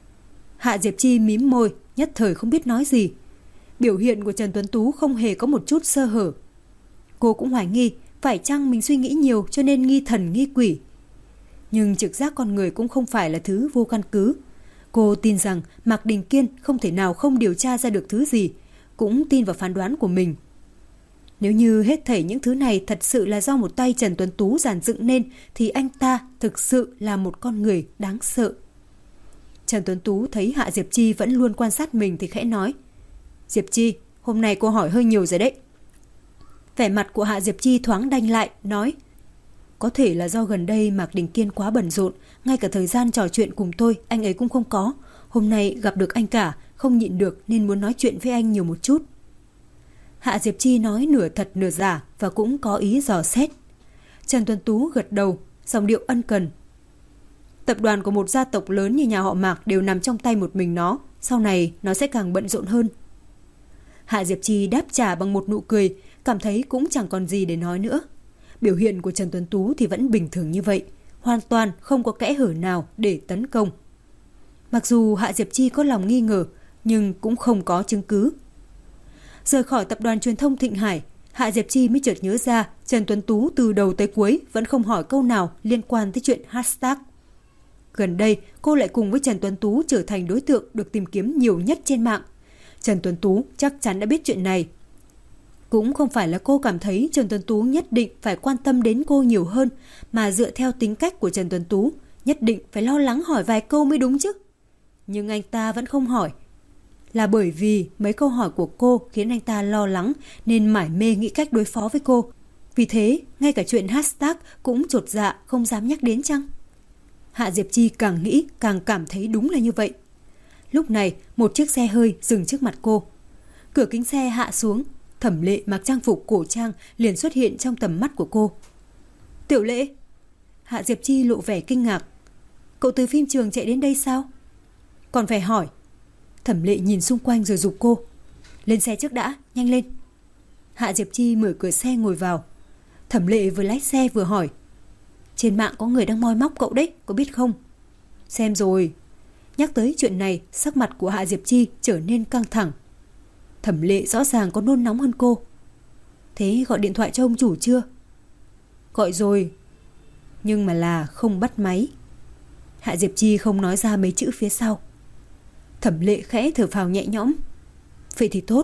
Hạ Diệp Chi mím môi, nhất thời không biết nói gì. Biểu hiện của Trần Tuấn Tú không hề có một chút sơ hở. Cô cũng hoài nghi, phải chăng mình suy nghĩ nhiều cho nên nghi thần nghi quỷ. Nhưng trực giác con người cũng không phải là thứ vô căn cứ. Cô tin rằng Mạc Đình Kiên không thể nào không điều tra ra được thứ gì, cũng tin vào phán đoán của mình. Nếu như hết thảy những thứ này thật sự là do một tay Trần Tuấn Tú dàn dựng nên, thì anh ta thực sự là một con người đáng sợ. Trần Tuấn Tú thấy Hạ Diệp Chi vẫn luôn quan sát mình thì khẽ nói. Diệp Chi, hôm nay cô hỏi hơi nhiều rồi đấy. Vẻ mặt của Hạ Diệp Chi thoáng đanh lại, nói. Có thể là do gần đây Mạc Đình Kiên quá bận rộn, ngay cả thời gian trò chuyện cùng tôi anh ấy cũng không có. Hôm nay gặp được anh cả, không nhịn được nên muốn nói chuyện với anh nhiều một chút. Hạ Diệp Chi nói nửa thật nửa giả và cũng có ý dò xét. Trần Tuấn Tú gật đầu, giọng điệu ân cần. Tập đoàn của một gia tộc lớn như nhà họ Mạc đều nằm trong tay một mình nó, sau này nó sẽ càng bận rộn hơn. Hạ Diệp Chi đáp trả bằng một nụ cười, cảm thấy cũng chẳng còn gì để nói nữa. Biểu hiện của Trần Tuấn Tú thì vẫn bình thường như vậy, hoàn toàn không có kẽ hở nào để tấn công. Mặc dù Hạ Diệp Chi có lòng nghi ngờ, nhưng cũng không có chứng cứ. Rời khỏi tập đoàn truyền thông Thịnh Hải, Hạ Diệp Chi mới chợt nhớ ra Trần Tuấn Tú từ đầu tới cuối vẫn không hỏi câu nào liên quan tới chuyện hashtag. Gần đây, cô lại cùng với Trần Tuấn Tú trở thành đối tượng được tìm kiếm nhiều nhất trên mạng. Trần Tuấn Tú chắc chắn đã biết chuyện này. Cũng không phải là cô cảm thấy Trần Tuấn Tú nhất định phải quan tâm đến cô nhiều hơn, mà dựa theo tính cách của Trần Tuấn Tú, nhất định phải lo lắng hỏi vài câu mới đúng chứ. Nhưng anh ta vẫn không hỏi. Là bởi vì mấy câu hỏi của cô khiến anh ta lo lắng nên mải mê nghĩ cách đối phó với cô. Vì thế, ngay cả chuyện hashtag cũng chột dạ không dám nhắc đến chăng? Hạ Diệp Chi càng nghĩ càng cảm thấy đúng là như vậy. Lúc này, một chiếc xe hơi dừng trước mặt cô. Cửa kính xe hạ xuống, Thẩm Lệ mặc trang phục cổ trang liền xuất hiện trong tầm mắt của cô. Tiểu Lệ! Hạ Diệp Chi lộ vẻ kinh ngạc. Cậu từ phim trường chạy đến đây sao? Còn phải hỏi. Thẩm Lệ nhìn xung quanh rồi giục cô. Lên xe trước đã, nhanh lên. Hạ Diệp Chi mở cửa xe ngồi vào. Thẩm Lệ vừa lái xe vừa hỏi. Trên mạng có người đang moi móc cậu đấy, có biết không? Xem rồi. Nhắc tới chuyện này, sắc mặt của Hạ Diệp Chi trở nên căng thẳng. Thẩm Lệ rõ ràng có nôn nóng hơn cô. Thế gọi điện thoại cho ông chủ chưa? Gọi rồi, nhưng mà là không bắt máy. Hạ Diệp Chi không nói ra mấy chữ phía sau. Thẩm Lệ khẽ thở phào nhẹ nhõm. Vậy thì tốt.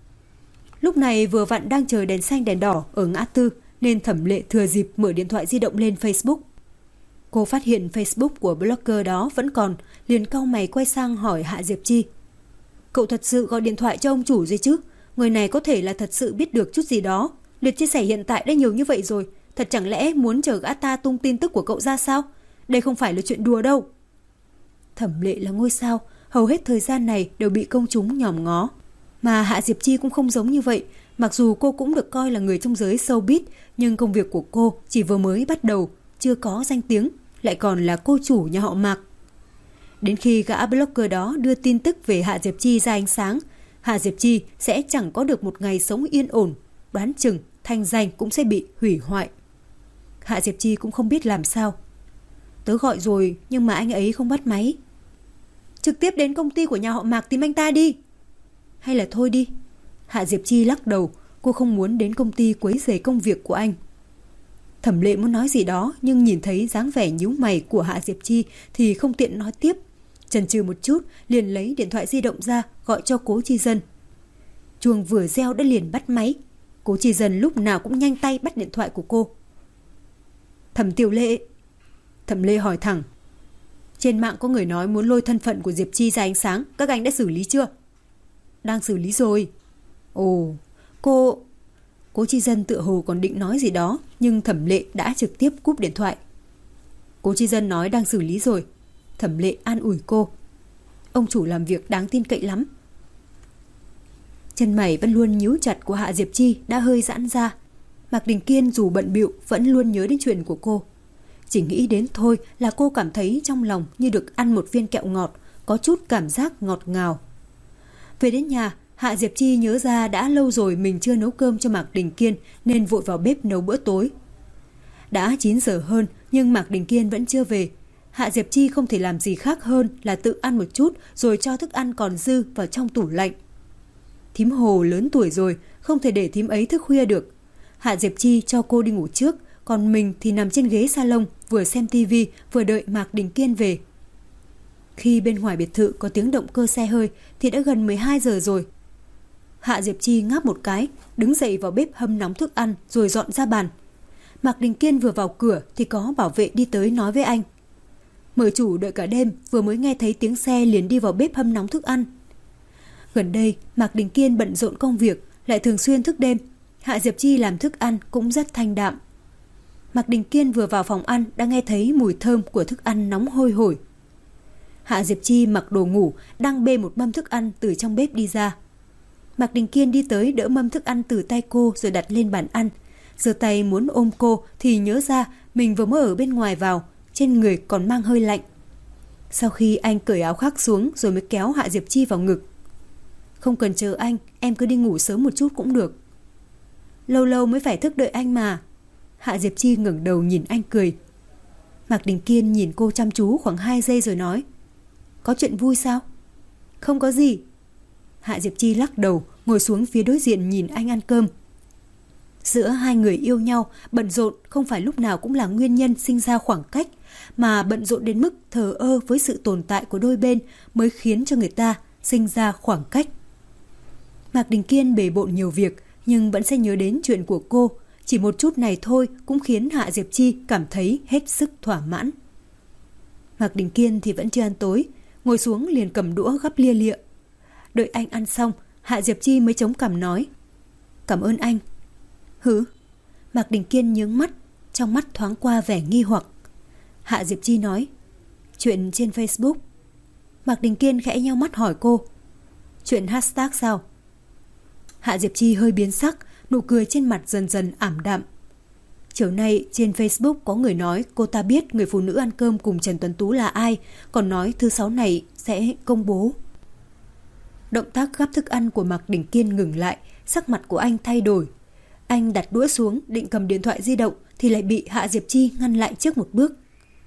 Lúc này vừa vặn đang chờ đèn xanh đèn đỏ ở ngã tư, nên Thẩm Lệ thừa dịp mở điện thoại di động lên Facebook. Cô phát hiện Facebook của blogger đó vẫn còn, liền cau mày quay sang hỏi Hạ Diệp Chi. Cậu thật sự gọi điện thoại cho ông chủ rồi chứ? Người này có thể là thật sự biết được chút gì đó. Lượt chia sẻ hiện tại đã nhiều như vậy rồi, thật chẳng lẽ muốn chờ gã ta tung tin tức của cậu ra sao? Đây không phải là chuyện đùa đâu. Thẩm Lệ là ngôi sao, hầu hết thời gian này đều bị công chúng nhòm ngó. Mà Hạ Diệp Chi cũng không giống như vậy. Mặc dù cô cũng được coi là người trong giới showbiz, nhưng công việc của cô chỉ vừa mới bắt đầu, chưa có danh tiếng, lại còn là cô chủ nhà họ Mạc. Đến khi gã blogger đó đưa tin tức về Hạ Diệp Chi ra ánh sáng, Hạ Diệp Chi sẽ chẳng có được một ngày sống yên ổn, đoán chừng thanh danh cũng sẽ bị hủy hoại. Hạ Diệp Chi cũng không biết làm sao. Tớ gọi rồi nhưng mà anh ấy không bắt máy. Trực tiếp đến công ty của nhà họ Mạc tìm anh ta đi. Hay là thôi đi. Hạ Diệp Chi lắc đầu, cô không muốn đến công ty quấy rầy công việc của anh. Thẩm Lệ muốn nói gì đó nhưng nhìn thấy dáng vẻ nhíu mày của Hạ Diệp Chi thì không tiện nói tiếp. Chần chừ một chút liền lấy điện thoại di động ra gọi cho Cố Chi Dân. Chuông vừa reo đã liền bắt máy. Cố Chi Dân lúc nào cũng nhanh tay bắt điện thoại của cô. Thẩm Tiểu Lệ. Thẩm Lệ hỏi thẳng. Trên mạng có người nói muốn lôi thân phận của Diệp Chi ra ánh sáng, các anh đã xử lý chưa? Đang xử lý rồi. Ồ, Cố Chi Dân tựa hồ còn định nói gì đó, nhưng Thẩm Lệ đã trực tiếp cúp điện thoại. Cố Chi Dân nói đang xử lý rồi. Thẩm Lệ an ủi cô. Ông chủ làm việc đáng tin cậy lắm. Chân mày vẫn luôn nhíu chặt của Hạ Diệp Chi đã hơi giãn ra. Mạc Đình Kiên dù bận bịu vẫn luôn nhớ đến chuyện của cô. Chỉ nghĩ đến thôi là cô cảm thấy trong lòng như được ăn một viên kẹo ngọt, có chút cảm giác ngọt ngào. Về đến nhà, Hạ Diệp Chi nhớ ra đã lâu rồi mình chưa nấu cơm cho Mạc Đình Kiên nên vội vào bếp nấu bữa tối. Đã 9 giờ hơn nhưng Mạc Đình Kiên vẫn chưa về. Hạ Diệp Chi không thể làm gì khác hơn là tự ăn một chút rồi cho thức ăn còn dư vào trong tủ lạnh. Thím Hồ lớn tuổi rồi, không thể để thím ấy thức khuya được. Hạ Diệp Chi cho cô đi ngủ trước, còn mình thì nằm trên ghế salon vừa xem tivi vừa đợi Mạc Đình Kiên về. Khi bên ngoài biệt thự có tiếng động cơ xe hơi thì đã gần 12 giờ rồi. Hạ Diệp Chi ngáp một cái, đứng dậy vào bếp hâm nóng thức ăn rồi dọn ra bàn. Mạc Đình Kiên vừa vào cửa thì có bảo vệ đi tới nói với anh. Mở chủ đợi cả đêm, vừa mới nghe thấy tiếng xe liền đi vào bếp hâm nóng thức ăn. Gần đây, Mạc Đình Kiên bận rộn công việc, lại thường xuyên thức đêm. Hạ Diệp Chi làm thức ăn cũng rất thanh đạm. Mạc Đình Kiên vừa vào phòng ăn đã nghe thấy mùi thơm của thức ăn nóng hôi hổi. Hạ Diệp Chi mặc đồ ngủ, đang bê một mâm thức ăn từ trong bếp đi ra. Mạc Đình Kiên đi tới đỡ mâm thức ăn từ tay cô rồi đặt lên bàn ăn. Giơ tay muốn ôm cô thì nhớ ra mình vừa mới ở bên ngoài vào, trên người còn mang hơi lạnh. Sau khi anh cởi áo khoác xuống rồi mới kéo Hạ Diệp Chi vào ngực. Không cần chờ anh, em cứ đi ngủ sớm một chút cũng được. Lâu lâu mới phải thức đợi anh mà. Hạ Diệp Chi ngẩng đầu nhìn anh cười. Mạc Đình Kiên nhìn cô chăm chú khoảng 2 giây rồi nói. Có chuyện vui sao? Không có gì. Hạ Diệp Chi lắc đầu, ngồi xuống phía đối diện nhìn anh ăn cơm. Giữa hai người yêu nhau, bận rộn không phải lúc nào cũng là nguyên nhân sinh ra khoảng cách, mà bận rộn đến mức thờ ơ với sự tồn tại của đôi bên mới khiến cho người ta sinh ra khoảng cách. Mạc Đình Kiên bề bộn nhiều việc, nhưng vẫn sẽ nhớ đến chuyện của cô. Chỉ một chút này thôi cũng khiến Hạ Diệp Chi cảm thấy hết sức thỏa mãn. Mạc Đình Kiên thì vẫn chưa ăn tối, ngồi xuống liền cầm đũa gắp lia lịa. Đợi anh ăn xong, Hạ Diệp Chi mới chống cằm nói. Cảm ơn anh. Hử? Mạc Đình Kiên nhướng mắt, trong mắt thoáng qua vẻ nghi hoặc. Hạ Diệp Chi nói. Chuyện trên Facebook. Mạc Đình Kiên khẽ nheo mắt hỏi cô. Chuyện hashtag sao? Hạ Diệp Chi hơi biến sắc, nụ cười trên mặt dần dần ảm đạm. Chiều nay trên Facebook có người nói cô ta biết người phụ nữ ăn cơm cùng Trần Tuấn Tú là ai, còn nói thứ 6 này sẽ công bố. Động tác gắp thức ăn của Mạc Đình Kiên ngừng lại, sắc mặt của anh thay đổi. Anh đặt đũa xuống định cầm điện thoại di động thì lại bị Hạ Diệp Chi ngăn lại trước một bước.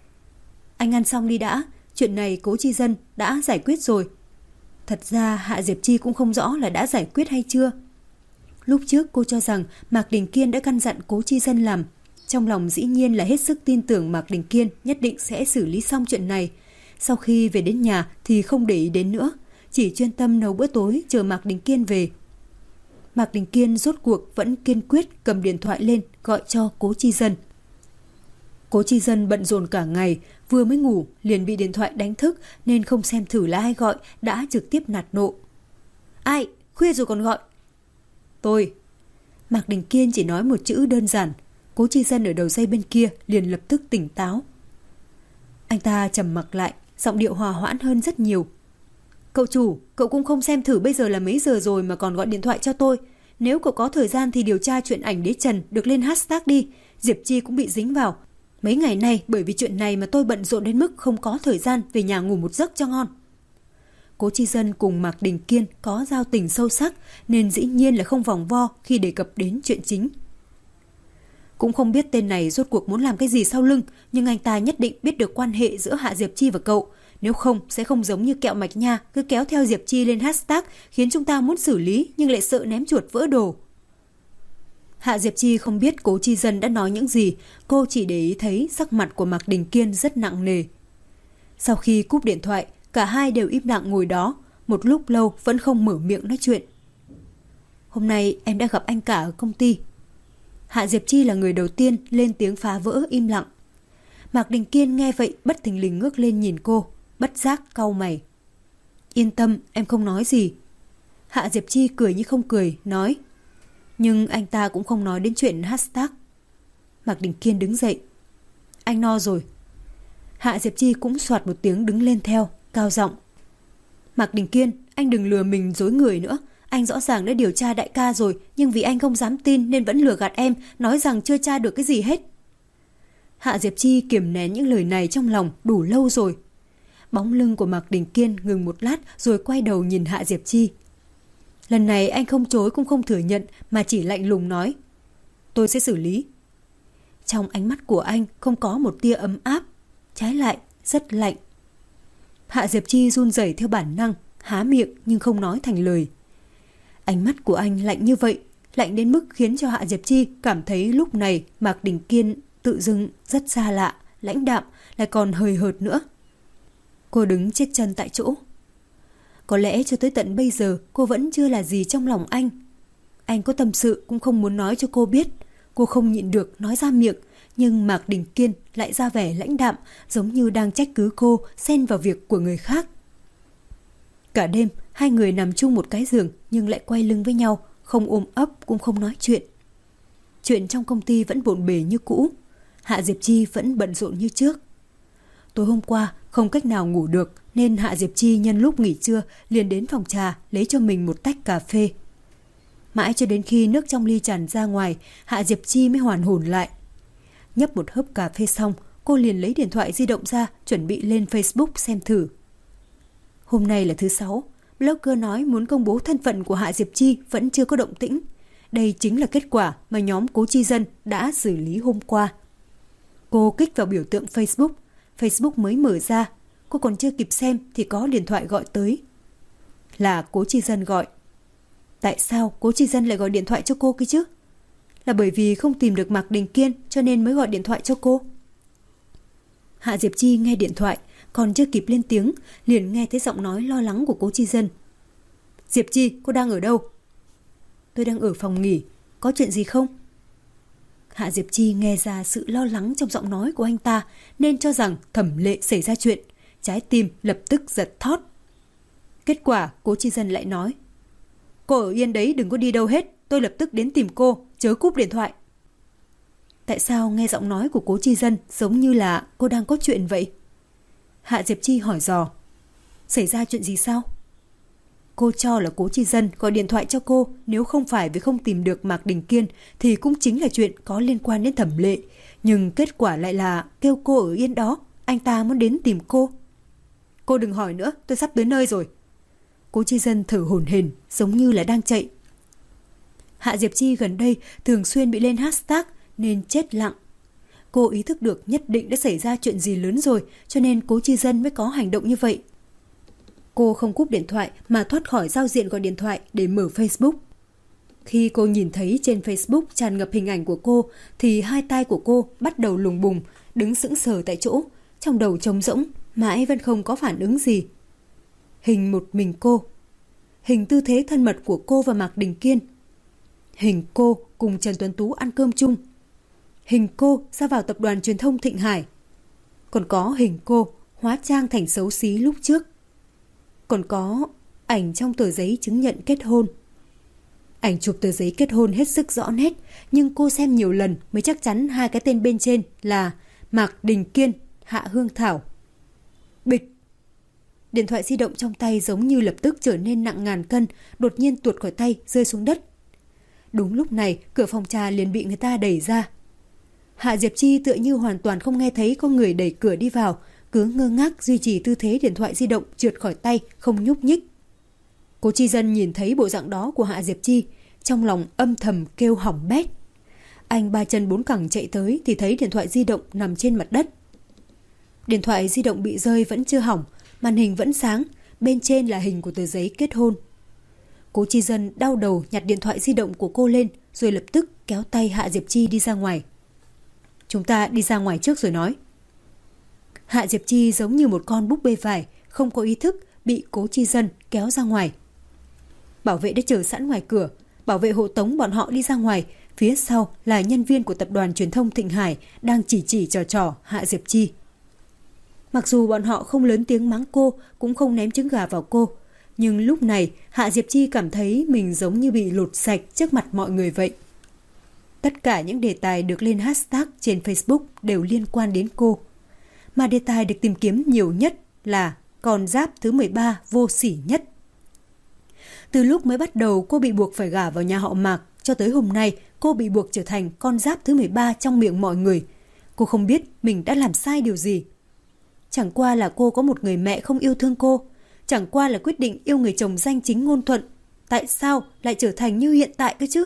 Anh ăn xong đi đã, chuyện này Cố Chi Dân đã giải quyết rồi. Thật ra Hạ Diệp Chi cũng không rõ là đã giải quyết hay chưa. Lúc trước cô cho rằng Mạc Đình Kiên đã căn dặn Cố Chi Dân làm. Trong lòng dĩ nhiên là hết sức tin tưởng Mạc Đình Kiên nhất định sẽ xử lý xong chuyện này. Sau khi về đến nhà thì không để ý đến nữa, chỉ chuyên tâm nấu bữa tối chờ Mạc Đình Kiên về. Mạc Đình Kiên rốt cuộc vẫn kiên quyết cầm điện thoại lên gọi cho Cố Chi Dân. Cố Chi Dân bận rộn cả ngày, vừa mới ngủ liền bị điện thoại đánh thức nên không xem thử là ai gọi đã trực tiếp nạt nộ. Ai? Khuya rồi còn gọi? Tôi. Mạc Đình Kiên chỉ nói một chữ đơn giản. Cố Chi Dân ở đầu dây bên kia liền lập tức tỉnh táo. Anh ta trầm mặc lại, giọng điệu hòa hoãn hơn rất nhiều. Cậu chủ, cậu cũng không xem thử bây giờ là mấy giờ rồi mà còn gọi điện thoại cho tôi. Nếu cậu có thời gian thì điều tra chuyện ảnh đế Trần được lên hashtag đi. Diệp Chi cũng bị dính vào. Mấy ngày nay bởi vì chuyện này mà tôi bận rộn đến mức không có thời gian về nhà ngủ một giấc cho ngon. Cố Chi Dân cùng Mạc Đình Kiên có giao tình sâu sắc nên dĩ nhiên là không vòng vo khi đề cập đến chuyện chính. Cũng không biết tên này rốt cuộc muốn làm cái gì sau lưng, nhưng anh ta nhất định biết được quan hệ giữa Hạ Diệp Chi và cậu. Nếu không sẽ không giống như kẹo mạch nha, cứ kéo theo Diệp Chi lên hashtag khiến chúng ta muốn xử lý nhưng lại sợ ném chuột vỡ đồ. Hạ Diệp Chi không biết Cố Chi Dân đã nói những gì, cô chỉ để ý thấy sắc mặt của Mạc Đình Kiên rất nặng nề. Sau khi cúp điện thoại, cả hai đều im lặng ngồi đó, một lúc lâu vẫn không mở miệng nói chuyện. Hôm nay em đã gặp anh cả ở công ty. Hạ Diệp Chi là người đầu tiên lên tiếng phá vỡ im lặng. Mạc Đình Kiên nghe vậy bất thình lình ngước lên nhìn cô, bất giác cau mày. Yên tâm, em không nói gì. Hạ Diệp Chi cười như không cười, nói. Nhưng anh ta cũng không nói đến chuyện hashtag. Mạc Đình Kiên đứng dậy. Anh no rồi. Hạ Diệp Chi cũng soạt một tiếng đứng lên theo, cao giọng. Mạc Đình Kiên, anh đừng lừa mình dối người nữa. Anh rõ ràng đã điều tra đại ca rồi, nhưng vì anh không dám tin nên vẫn lừa gạt em, nói rằng chưa tra được cái gì hết. Hạ Diệp Chi kiềm nén những lời này trong lòng đủ lâu rồi. Bóng lưng của Mạc Đình Kiên ngừng một lát rồi quay đầu nhìn Hạ Diệp Chi. Lần này anh không chối cũng không thừa nhận mà chỉ lạnh lùng nói. Tôi sẽ xử lý. Trong ánh mắt của anh không có một tia ấm áp, trái lại rất lạnh. Hạ Diệp Chi run rẩy theo bản năng, há miệng nhưng không nói thành lời. Ánh mắt của anh lạnh như vậy, lạnh đến mức khiến cho Hạ Diệp Chi cảm thấy lúc này Mạc Đình Kiên tự dưng rất xa lạ, lãnh đạm, lại còn hời hợt nữa. Cô đứng chết chân tại chỗ. Có lẽ cho tới tận bây giờ cô vẫn chưa là gì trong lòng anh. Anh có tâm sự cũng không muốn nói cho cô biết. Cô không nhịn được nói ra miệng, nhưng Mạc Đình Kiên lại ra vẻ lãnh đạm, giống như đang trách cứ cô xen vào việc của người khác. Cả đêm, hai người nằm chung một cái giường nhưng lại quay lưng với nhau, không ôm ấp cũng không nói chuyện. Chuyện trong công ty vẫn bộn bề như cũ. Hạ Diệp Chi vẫn bận rộn như trước. Tối hôm qua không cách nào ngủ được nên Hạ Diệp Chi nhân lúc nghỉ trưa liền đến phòng trà lấy cho mình một tách cà phê. Mãi cho đến khi nước trong ly tràn ra ngoài, Hạ Diệp Chi mới hoàn hồn lại. Nhấp một hớp cà phê xong, cô liền lấy điện thoại di động ra chuẩn bị lên Facebook xem thử. Hôm nay là thứ Sáu, blogger nói muốn công bố thân phận của Hạ Diệp Chi vẫn chưa có động tĩnh. Đây chính là kết quả mà nhóm Cố Chi Dân đã xử lý hôm qua. Cô kích vào biểu tượng Facebook. Facebook mới mở ra. Cô còn chưa kịp xem thì có điện thoại gọi tới. Là Cố Chi Dân gọi. Tại sao Cố Chi Dân lại gọi điện thoại cho cô kia chứ? Là bởi vì không tìm được Mạc Đình Kiên cho nên mới gọi điện thoại cho cô. Hạ Diệp Chi nghe điện thoại, còn chưa kịp lên tiếng, liền nghe thấy giọng nói lo lắng của Cố Chi Dân. Diệp Chi, cô đang ở đâu? Tôi đang ở phòng nghỉ, có chuyện gì không? Hạ Diệp Chi nghe ra sự lo lắng trong giọng nói của anh ta nên cho rằng Thẩm Lệ xảy ra chuyện, trái tim lập tức giật thót. Kết quả Cố Chi Dân lại nói. Cô ở yên đấy, đừng có đi đâu hết, tôi lập tức đến tìm cô, chớ cúp điện thoại. Tại sao nghe giọng nói của Cố Chi Dân giống như là cô đang có chuyện vậy? Hạ Diệp Chi hỏi dò. Xảy ra chuyện gì sao? Cô cho là Cố Chi Dân gọi điện thoại cho cô, nếu không phải vì không tìm được Mạc Đình Kiên thì cũng chính là chuyện có liên quan đến Thẩm Lệ. Nhưng kết quả lại là kêu cô ở yên đó, anh ta muốn đến tìm cô. Cô đừng hỏi nữa, tôi sắp tới nơi rồi. Cố Chi Dân thở hổn hển, giống như là đang chạy. Hạ Diệp Chi gần đây thường xuyên bị lên hashtag nên chết lặng. Cô ý thức được nhất định đã xảy ra chuyện gì lớn rồi, cho nên Cố Chi Dân mới có hành động như vậy. Cô không cúp điện thoại mà thoát khỏi giao diện gọi điện thoại để mở Facebook. Khi cô nhìn thấy trên Facebook tràn ngập hình ảnh của cô thì hai tai của cô bắt đầu lùng bùng, đứng sững sờ tại chỗ, trong đầu trống rỗng, mãi vẫn không có phản ứng gì. Hình một mình cô, hình tư thế thân mật của cô và Mạc Đình Kiên, hình cô cùng Trần Tuấn Tú ăn cơm chung, hình cô ra vào tập đoàn truyền thông Thịnh Hải, còn có hình cô hóa trang thành xấu xí lúc trước, còn có ảnh trong tờ giấy chứng nhận kết hôn. Ảnh chụp tờ giấy kết hôn hết sức rõ nét, nhưng cô xem nhiều lần mới chắc chắn hai cái tên bên trên là Mạc Đình Kiên, Hạ Hương Thảo. Bịch! Điện thoại di động trong tay giống như lập tức trở nên nặng ngàn cân, đột nhiên tuột khỏi tay, rơi xuống đất. Đúng lúc này, cửa phòng trà liền bị người ta đẩy ra. Hạ Diệp Chi tựa như hoàn toàn không nghe thấy có người đẩy cửa đi vào, cứ ngơ ngác duy trì tư thế điện thoại di động trượt khỏi tay, không nhúc nhích. Cố Chi Dân nhìn thấy bộ dạng đó của Hạ Diệp Chi, trong lòng âm thầm kêu hỏng bét. Anh ba chân bốn cẳng chạy tới thì thấy điện thoại di động nằm trên mặt đất. Điện thoại di động bị rơi vẫn chưa hỏng, màn hình vẫn sáng, bên trên là hình của tờ giấy kết hôn. Cố Chi Dân đau đầu nhặt điện thoại di động của cô lên, rồi lập tức kéo tay Hạ Diệp Chi đi ra ngoài. Chúng ta đi ra ngoài trước rồi nói. Hạ Diệp Chi giống như một con búp bê vải, không có ý thức, bị Cố Chi Dân kéo ra ngoài. Bảo vệ đã chờ sẵn ngoài cửa, bảo vệ hộ tống bọn họ đi ra ngoài. Phía sau là nhân viên của tập đoàn truyền thông Thịnh Hải đang chỉ trò Hạ Diệp Chi. Mặc dù bọn họ không lớn tiếng mắng cô, cũng không ném trứng gà vào cô, nhưng lúc này Hạ Diệp Chi cảm thấy mình giống như bị lột sạch trước mặt mọi người vậy. Tất cả những đề tài được lên hashtag trên Facebook đều liên quan đến cô. Mà đề tài được tìm kiếm nhiều nhất là con giáp thứ 13 vô sỉ nhất. Từ lúc mới bắt đầu cô bị buộc phải gả vào nhà họ Mạc, cho tới hôm nay cô bị buộc trở thành con giáp thứ 13 trong miệng mọi người. Cô không biết mình đã làm sai điều gì. Chẳng qua là cô có một người mẹ không yêu thương cô. Chẳng qua là quyết định yêu người chồng danh chính ngôn thuận. Tại sao lại trở thành như hiện tại cơ chứ?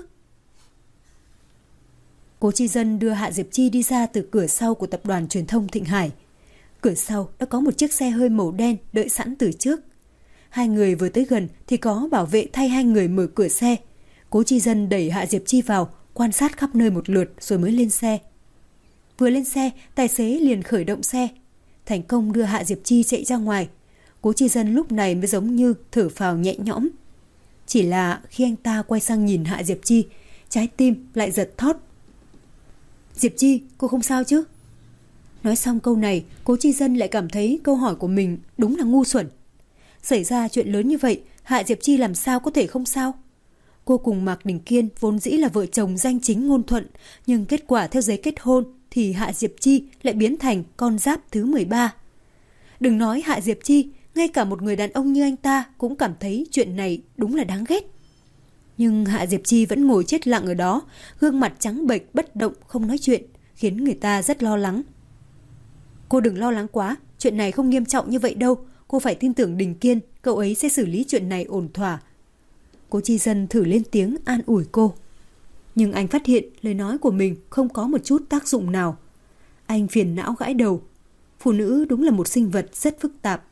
Cố Chi Dân đưa Hạ Diệp Chi đi ra từ cửa sau của tập đoàn truyền thông Thịnh Hải. Cửa sau đã có một chiếc xe hơi màu đen đợi sẵn từ trước. Hai người vừa tới gần thì có bảo vệ thay hai người mở cửa xe. Cố Chi Dân đẩy Hạ Diệp Chi vào, quan sát khắp nơi một lượt rồi mới lên xe. Vừa lên xe, tài xế liền khởi động xe. Thành công đưa Hạ Diệp Chi chạy ra ngoài. Cố Chi Dân lúc này mới giống như thở phào nhẹ nhõm. Chỉ là khi anh ta quay sang nhìn Hạ Diệp Chi, trái tim lại giật thót. Diệp Chi, cô không sao chứ? Nói xong câu này, Cố Chi Dân lại cảm thấy câu hỏi của mình đúng là ngu xuẩn. Xảy ra chuyện lớn như vậy, Hạ Diệp Chi làm sao có thể không sao? Cô cùng Mạc Đình Kiên vốn dĩ là vợ chồng danh chính ngôn thuận, nhưng kết quả theo giấy kết hôn thì Hạ Diệp Chi lại biến thành con giáp thứ 13. Đừng nói Hạ Diệp Chi, ngay cả một người đàn ông như anh ta cũng cảm thấy chuyện này đúng là đáng ghét. Nhưng Hạ Diệp Chi vẫn ngồi chết lặng ở đó, gương mặt trắng bệch bất động không nói chuyện, khiến người ta rất lo lắng. Cô đừng lo lắng quá, chuyện này không nghiêm trọng như vậy đâu, cô phải tin tưởng Đình Kiên, cậu ấy sẽ xử lý chuyện này ổn thỏa. Cố Chi Dân thử lên tiếng an ủi cô. Nhưng anh phát hiện lời nói của mình không có một chút tác dụng nào. Anh phiền não gãi đầu. Phụ nữ đúng là một sinh vật rất phức tạp.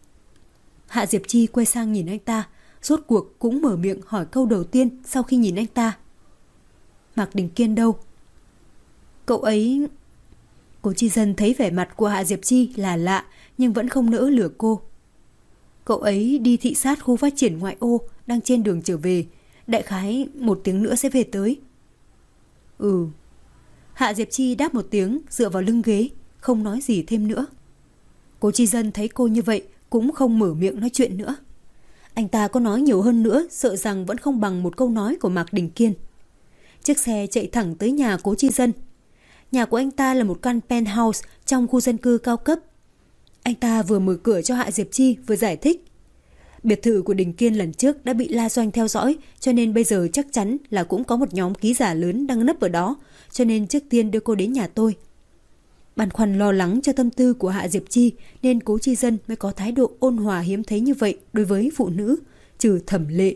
Hạ Diệp Chi quay sang nhìn anh ta, rốt cuộc cũng mở miệng hỏi câu đầu tiên sau khi nhìn anh ta. Mạc Đình Kiên đâu? Cậu ấy... Cố Chi Dân thấy vẻ mặt của Hạ Diệp Chi là lạ nhưng vẫn không nỡ lừa cô. Cậu ấy đi thị sát khu phát triển ngoại ô, đang trên đường trở về. Đại khái 1 tiếng nữa sẽ về tới. Ừ. Hạ Diệp Chi đáp một tiếng, dựa vào lưng ghế, không nói gì thêm nữa. Cố Chi Dân thấy cô như vậy cũng không mở miệng nói chuyện nữa. Anh ta có nói nhiều hơn nữa, sợ rằng vẫn không bằng một câu nói của Mạc Đình Kiên. Chiếc xe chạy thẳng tới nhà Cố Chi Dân. Nhà của anh ta là một căn penthouse trong khu dân cư cao cấp. Anh ta vừa mở cửa cho Hạ Diệp Chi vừa giải thích. Biệt thự của Đình Kiên lần trước đã bị La Doanh theo dõi, cho nên bây giờ chắc chắn là cũng có một nhóm ký giả lớn đang nấp ở đó, cho nên trước tiên đưa cô đến nhà tôi. Băn khoăn lo lắng cho tâm tư của Hạ Diệp Chi nên Cố Chi Dân mới có thái độ ôn hòa hiếm thấy như vậy đối với phụ nữ, trừ Thẩm Lệ.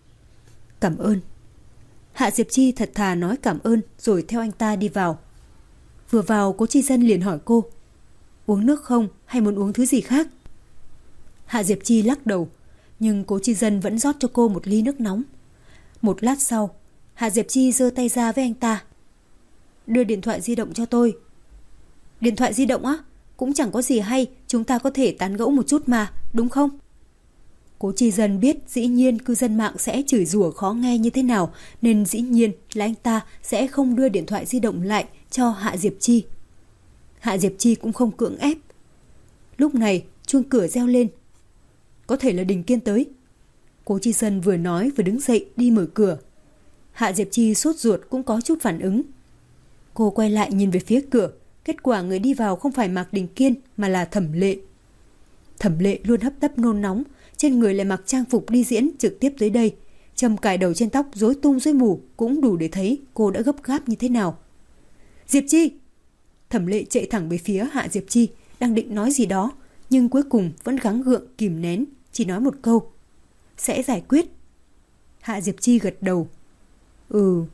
Cảm ơn. Hạ Diệp Chi thật thà nói cảm ơn rồi theo anh ta đi vào. Vừa vào, Cố Chi Dân liền hỏi cô, uống nước không hay muốn uống thứ gì khác? Hạ Diệp Chi lắc đầu, nhưng Cố Chi Dân vẫn rót cho cô một ly nước nóng. Một lát sau, Hạ Diệp Chi giơ tay ra với anh ta. Đưa điện thoại di động cho tôi. Điện thoại di động á? Cũng chẳng có gì hay, chúng ta có thể tán gẫu một chút mà, đúng không? Cố Chi Dân biết dĩ nhiên cư dân mạng sẽ chửi rủa khó nghe như thế nào, nên dĩ nhiên là anh ta sẽ không đưa điện thoại di động lại cho Hạ Diệp Chi. Hạ Diệp Chi cũng không cưỡng ép. Lúc này chuông cửa reo lên. Có thể là Đình Kiên tới. Cố Chi Dân vừa nói vừa đứng dậy đi mở cửa. Hạ Diệp Chi sốt ruột cũng có chút phản ứng. Cô quay lại nhìn về phía cửa. Kết quả người đi vào không phải Mạc Đình Kiên mà là Thẩm Lệ. Thẩm Lệ luôn hấp tấp nôn nóng, trên người lại mặc trang phục đi diễn trực tiếp tới đây. Châm cài đầu trên tóc rối tung rối mù cũng đủ để thấy cô đã gấp gáp như thế nào. Diệp Chi! Thẩm Lệ chạy thẳng về phía Hạ Diệp Chi, đang định nói gì đó, nhưng cuối cùng vẫn gắng gượng kìm nén, chỉ nói một câu. Sẽ giải quyết. Hạ Diệp Chi gật đầu. Ừ.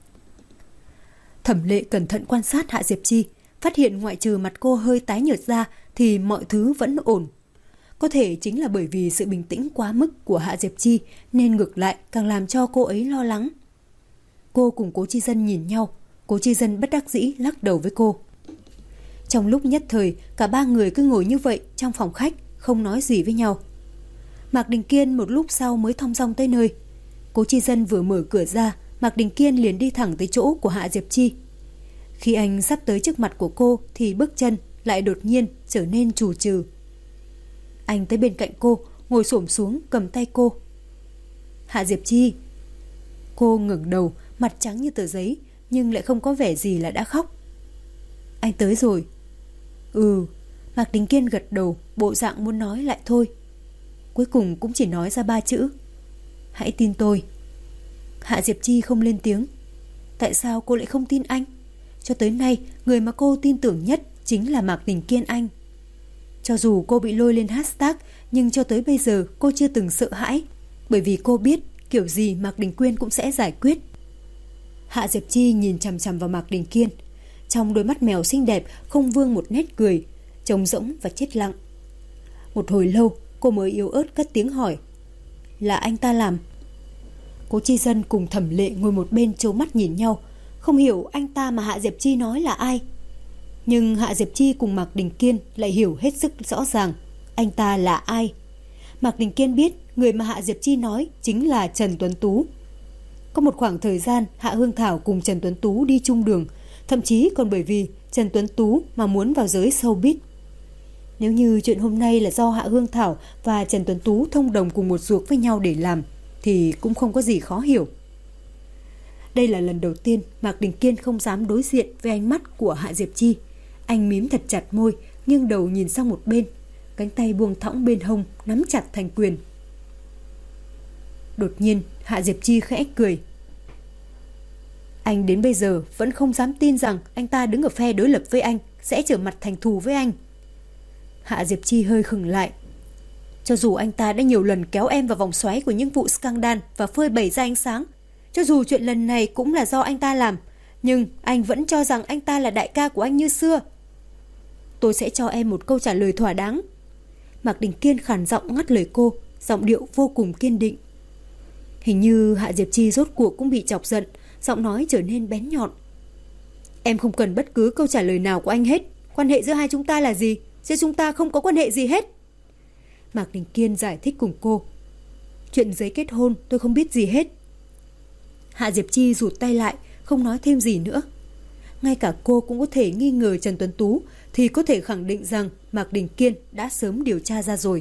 Thẩm Lệ cẩn thận quan sát Hạ Diệp Chi, phát hiện ngoại trừ mặt cô hơi tái nhợt ra thì mọi thứ vẫn ổn. Có thể chính là bởi vì sự bình tĩnh quá mức của Hạ Diệp Chi nên ngược lại càng làm cho cô ấy lo lắng. Cô cùng Cố Chi Dân nhìn nhau, Cố Chi Dân bất đắc dĩ lắc đầu với cô. Trong lúc nhất thời, cả ba người cứ ngồi như vậy trong phòng khách, không nói gì với nhau. Mạc Đình Kiên một lúc sau mới thong dong tới nơi. Cố Chi Dân vừa mở cửa ra, Mạc Đình Kiên liền đi thẳng tới chỗ của Hạ Diệp Chi. Khi anh sắp tới trước mặt của cô thì bước chân lại đột nhiên trở nên trù trừ. Anh tới bên cạnh cô, ngồi xổm xuống cầm tay cô. Hạ Diệp Chi. Cô ngẩng đầu, mặt trắng như tờ giấy, nhưng lại không có vẻ gì là đã khóc. Anh tới rồi. Mạc Đình Kiên gật đầu, bộ dạng muốn nói lại thôi. Cuối cùng cũng chỉ nói ra 3 chữ. Hãy tin tôi. Hạ Diệp Chi không lên tiếng. Tại sao cô lại không tin anh? Cho tới nay, người mà cô tin tưởng nhất chính là Mạc Đình Kiên anh. Cho dù cô bị lôi lên hashtag, nhưng cho tới bây giờ cô chưa từng sợ hãi, bởi vì cô biết kiểu gì Mạc Đình Kiên cũng sẽ giải quyết. Hạ Diệp Chi nhìn chằm chằm vào Mạc Đình Kiên. Trong đôi mắt mèo xinh đẹp không vương một nét cười, trống rỗng và chết lặng. Một hồi lâu, cô mới yếu ớt cất tiếng hỏi. Là anh ta làm? Cố Chi Dân cùng Thẩm Lệ ngồi một bên trố mắt nhìn nhau, không hiểu anh ta mà Hạ Diệp Chi nói là ai. Nhưng Hạ Diệp Chi cùng Mạc Đình Kiên lại hiểu hết sức rõ ràng anh ta là ai. Mạc Đình Kiên biết người mà Hạ Diệp Chi nói chính là Trần Tuấn Tú. Có một khoảng thời gian Hạ Hương Thảo cùng Trần Tuấn Tú đi chung đường, thậm chí còn bởi vì Trần Tuấn Tú mà muốn vào giới showbiz. Nếu như chuyện hôm nay là do Hạ Hương Thảo và Trần Tuấn Tú thông đồng cùng một ruột với nhau để làm, thì cũng không có gì khó hiểu. Đây là lần đầu tiên Mạc Đình Kiên không dám đối diện với ánh mắt của Hạ Diệp Chi. Anh mím thật chặt môi, nghiêng đầu nhìn sang một bên, cánh tay buông thõng bên hông nắm chặt thành quyền. Đột nhiên Hạ Diệp Chi khẽ cười. Anh đến bây giờ vẫn không dám tin rằng anh ta đứng ở phe đối lập với anh sẽ trở mặt thành thù với anh. Hạ Diệp Chi hơi khựng lại. Cho dù anh ta đã nhiều lần kéo em vào vòng xoáy của những vụ scandal và phơi bày ra ánh sáng, cho dù chuyện lần này cũng là do anh ta làm, nhưng anh vẫn cho rằng anh ta là đại ca của anh như xưa. Tôi sẽ cho em một câu trả lời thỏa đáng. Mạc Đình Kiên khàn giọng ngắt lời cô, giọng điệu vô cùng kiên định. Hình như Hạ Diệp Chi rốt cuộc cũng bị chọc giận, giọng nói trở nên bén nhọn. Em không cần bất cứ câu trả lời nào của anh hết. Quan hệ giữa hai chúng ta là gì? Giữa chúng ta không có quan hệ gì hết. Mạc Đình Kiên giải thích cùng cô. Chuyện giấy kết hôn tôi không biết gì hết. Hạ Diệp Chi rụt tay lại, không nói thêm gì nữa. Ngay cả cô cũng có thể nghi ngờ Trần Tuấn Tú, thì có thể khẳng định rằng Mạc Đình Kiên đã sớm điều tra ra rồi.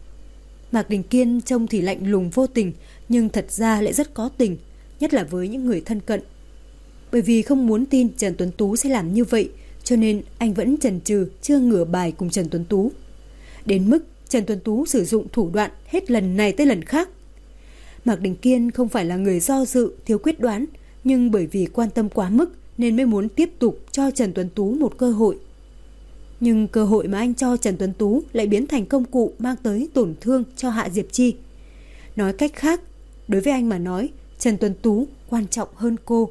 Mạc Đình Kiên trông thì lạnh lùng vô tình, nhưng thật ra lại rất có tình, nhất là với những người thân cận. Bởi vì không muốn tin Trần Tuấn Tú sẽ làm như vậy, cho nên anh vẫn chần chừ chưa ngửa bài cùng Trần Tuấn Tú. Đến mức Trần Tuấn Tú sử dụng thủ đoạn hết lần này tới lần khác. Mạc Đình Kiên không phải là người do dự, thiếu quyết đoán, nhưng bởi vì quan tâm quá mức nên mới muốn tiếp tục cho Trần Tuấn Tú một cơ hội. Nhưng cơ hội mà anh cho Trần Tuấn Tú lại biến thành công cụ mang tới tổn thương cho Hạ Diệp Chi. Nói cách khác, đối với anh mà nói, Trần Tuấn Tú quan trọng hơn cô.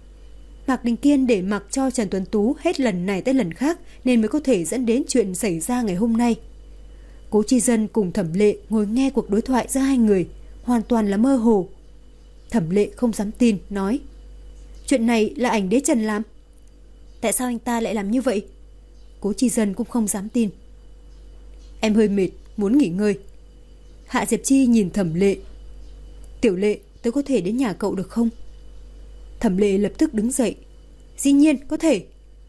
Mạc Đình Kiên để mặc cho Trần Tuấn Tú hết lần này tới lần khác nên mới có thể dẫn đến chuyện xảy ra ngày hôm nay. Cố Chi Dân cùng Thẩm Lệ ngồi nghe cuộc đối thoại giữa hai người, hoàn toàn là mơ hồ. Thẩm Lệ không dám tin, nói: Chuyện này là ảnh đế Trần làm. Tại sao anh ta lại làm như vậy? Cố Chi Dân cũng không dám tin. Em hơi mệt, muốn nghỉ ngơi. Hạ Diệp Chi nhìn Thẩm Lệ. Tiểu Lệ, tôi có thể đến nhà cậu được không? Thẩm Lệ lập tức đứng dậy. Dĩ nhiên, có thể.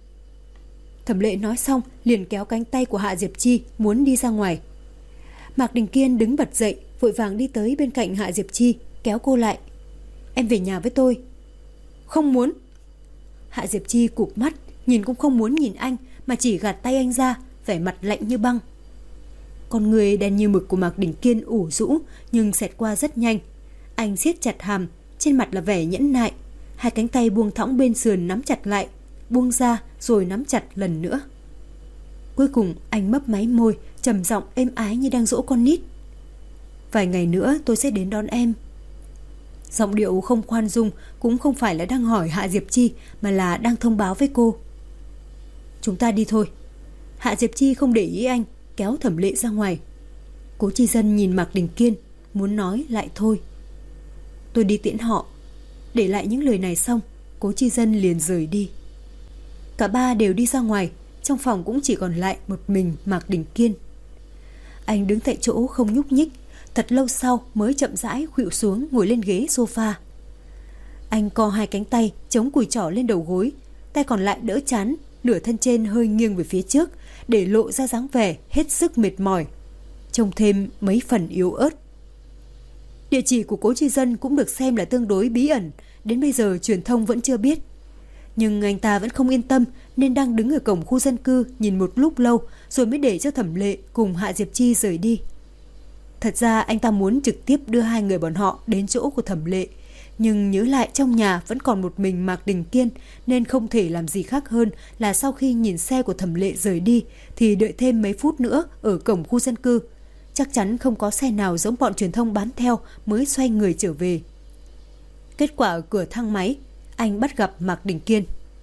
Thẩm Lệ nói xong liền kéo cánh tay của Hạ Diệp Chi muốn đi ra ngoài. Mạc Đình Kiên đứng bật dậy, vội vàng đi tới bên cạnh Hạ Diệp Chi, kéo cô lại. Em về nhà với tôi. Không muốn. Hạ Diệp Chi cụp mắt, nhìn cũng không muốn nhìn anh, mà chỉ gạt tay anh ra, vẻ mặt lạnh như băng. Con người đen như mực của Mạc Đình Kiên ủ rũ, nhưng xẹt qua rất nhanh. Anh siết chặt hàm, trên mặt là vẻ nhẫn nại. Hai cánh tay buông thõng bên sườn nắm chặt lại, buông ra rồi nắm chặt lần nữa. Cuối cùng anh mấp máy môi, trầm giọng êm ái như đang dỗ con nít. Vài ngày nữa tôi sẽ đến đón em. Giọng điệu không khoan dung, cũng không phải là đang hỏi Hạ Diệp Chi, mà là đang thông báo với cô. Chúng ta đi thôi. Hạ Diệp Chi không để ý anh, kéo Thẩm Lệ ra ngoài. Cố Chi Dân nhìn Mạc Đình Kiên, muốn nói lại thôi. Tôi đi tiễn họ. Để lại những lời này xong, Cố Chi Dân liền rời đi. Cả ba đều đi ra ngoài, trong phòng cũng chỉ còn lại một mình Mạc Đình Kiên. Anh đứng tại chỗ không nhúc nhích, thật lâu sau mới chậm rãi khuỵu xuống ngồi lên ghế sofa. Anh co hai cánh tay chống cùi trỏ lên đầu gối, tay còn lại đỡ trán, nửa thân trên hơi nghiêng về phía trước để lộ ra dáng vẻ hết sức mệt mỏi, trông thêm mấy phần yếu ớt. Địa chỉ của Cố Chi Dân cũng được xem là tương đối bí ẩn, đến bây giờ truyền thông vẫn chưa biết. Nhưng anh ta vẫn không yên tâm nên đang đứng ở cổng khu dân cư nhìn một lúc lâu rồi mới để cho Thẩm Lệ cùng Hạ Diệp Chi rời đi. Thật ra anh ta muốn trực tiếp đưa hai người bọn họ đến chỗ của Thẩm Lệ, nhưng nhớ lại trong nhà vẫn còn một mình Mạc Đình Kiên nên không thể làm gì khác hơn là sau khi nhìn xe của Thẩm Lệ rời đi thì đợi thêm mấy phút nữa ở cổng khu dân cư. Chắc chắn không có xe nào giống bọn truyền thông bám theo mới xoay người trở về. Kết quả ở cửa thang máy, anh bắt gặp Mạc Đình Kiên.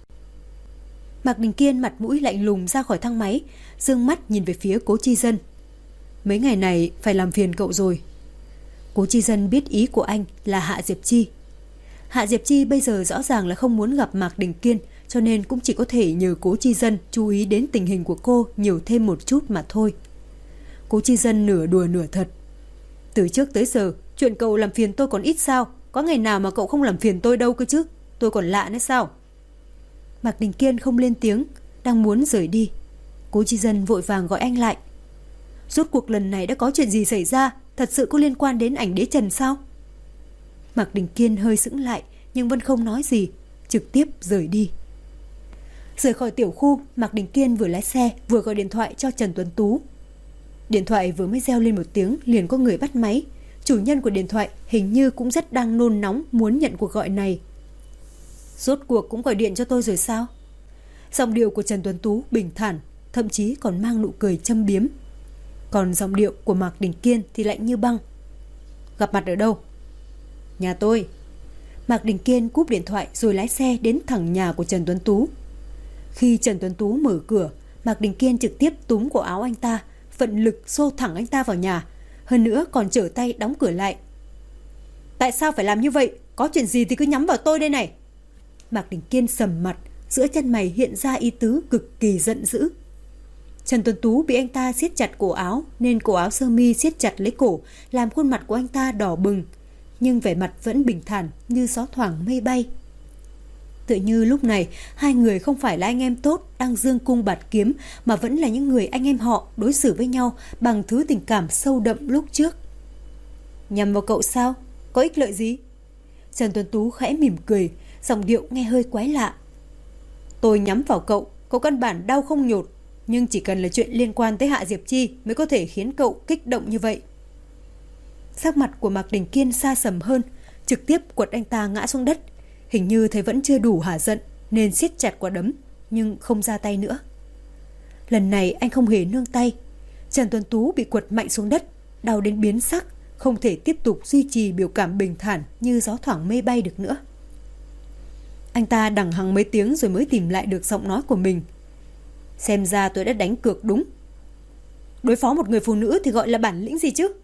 Mạc Đình Kiên mặt mũi lạnh lùng ra khỏi thang máy, dương mắt nhìn về phía Cố Chi Dân. Mấy ngày này phải làm phiền cậu rồi. Cố Chi Dân biết ý của anh là Hạ Diệp Chi. Hạ Diệp Chi bây giờ rõ ràng là không muốn gặp Mạc Đình Kiên, cho nên cũng chỉ có thể nhờ Cố Chi Dân chú ý đến tình hình của cô nhiều thêm một chút mà thôi. Cố Chi Dân nửa đùa nửa thật. Từ trước tới giờ, chuyện cậu làm phiền tôi còn ít sao? Có ngày nào mà cậu không làm phiền tôi đâu cơ chứ? Tôi còn lạ nữa sao? Mạc Đình Kiên không lên tiếng, đang muốn rời đi. Cố Chi Dân vội vàng gọi anh lại. Rốt cuộc lần này đã có chuyện gì xảy ra? Thật sự có liên quan đến ảnh đế Trần sao? Mạc Đình Kiên hơi sững lại nhưng vẫn không nói gì, trực tiếp rời đi. Rời khỏi tiểu khu, Mạc Đình Kiên vừa lái xe vừa gọi điện thoại cho Trần Tuấn Tú. Điện thoại vừa mới reo lên một tiếng liền có người bắt máy. Chủ nhân của điện thoại hình như cũng rất đang nôn nóng muốn nhận cuộc gọi này. Rốt cuộc cũng gọi điện cho tôi rồi sao? Giọng điệu của Trần Tuấn Tú bình thản, thậm chí còn mang nụ cười châm biếm. Còn giọng điệu của Mạc Đình Kiên thì lạnh như băng. Gặp mặt ở đâu? Nhà tôi. Mạc Đình Kiên cúp điện thoại rồi lái xe đến thẳng nhà của Trần Tuấn Tú. Khi Trần Tuấn Tú mở cửa, Mạc Đình Kiên trực tiếp túm cổ áo anh ta, vận lực xô thẳng anh ta vào nhà, hơn nữa còn trở tay đóng cửa lại. Tại sao phải làm như vậy? Có chuyện gì thì cứ nhắm vào tôi đây này. Mạc Đình Kiên sầm mặt, giữa chân mày hiện ra ý tứ cực kỳ giận dữ. Trần Tuấn Tú bị anh ta siết chặt cổ áo nên cổ áo sơ mi siết chặt lấy cổ, làm khuôn mặt của anh ta đỏ bừng, nhưng vẻ mặt vẫn bình thản như gió thoảng mây bay. Tự như lúc này hai người không phải là anh em tốt đang dương cung bạt kiếm, mà vẫn là những người anh em họ đối xử với nhau bằng thứ tình cảm sâu đậm lúc trước. Nhằm vào cậu sao? Có ích lợi gì? Trần Tuấn Tú khẽ mỉm cười, giọng điệu nghe hơi quái lạ. Tôi nhắm vào cậu, cậu căn bản đau không nhột, nhưng chỉ cần là chuyện liên quan tới Hạ Diệp Chi mới có thể khiến cậu kích động như vậy. Sắc mặt của Mạc Đình Kiên xa sầm hơn, trực tiếp quật anh ta ngã xuống đất. Hình như thấy vẫn chưa đủ hả giận nên siết chặt quả đấm, nhưng không ra tay nữa. Lần này anh không hề nương tay. Trần Tuấn Tú bị quật mạnh xuống đất, đau đến biến sắc, không thể tiếp tục duy trì biểu cảm bình thản như gió thoảng mây bay được nữa. Anh ta đằng hằng mấy tiếng rồi mới tìm lại được giọng nói của mình. Xem ra tôi đã đánh cược đúng. Đối phó một người phụ nữ thì gọi là bản lĩnh gì chứ?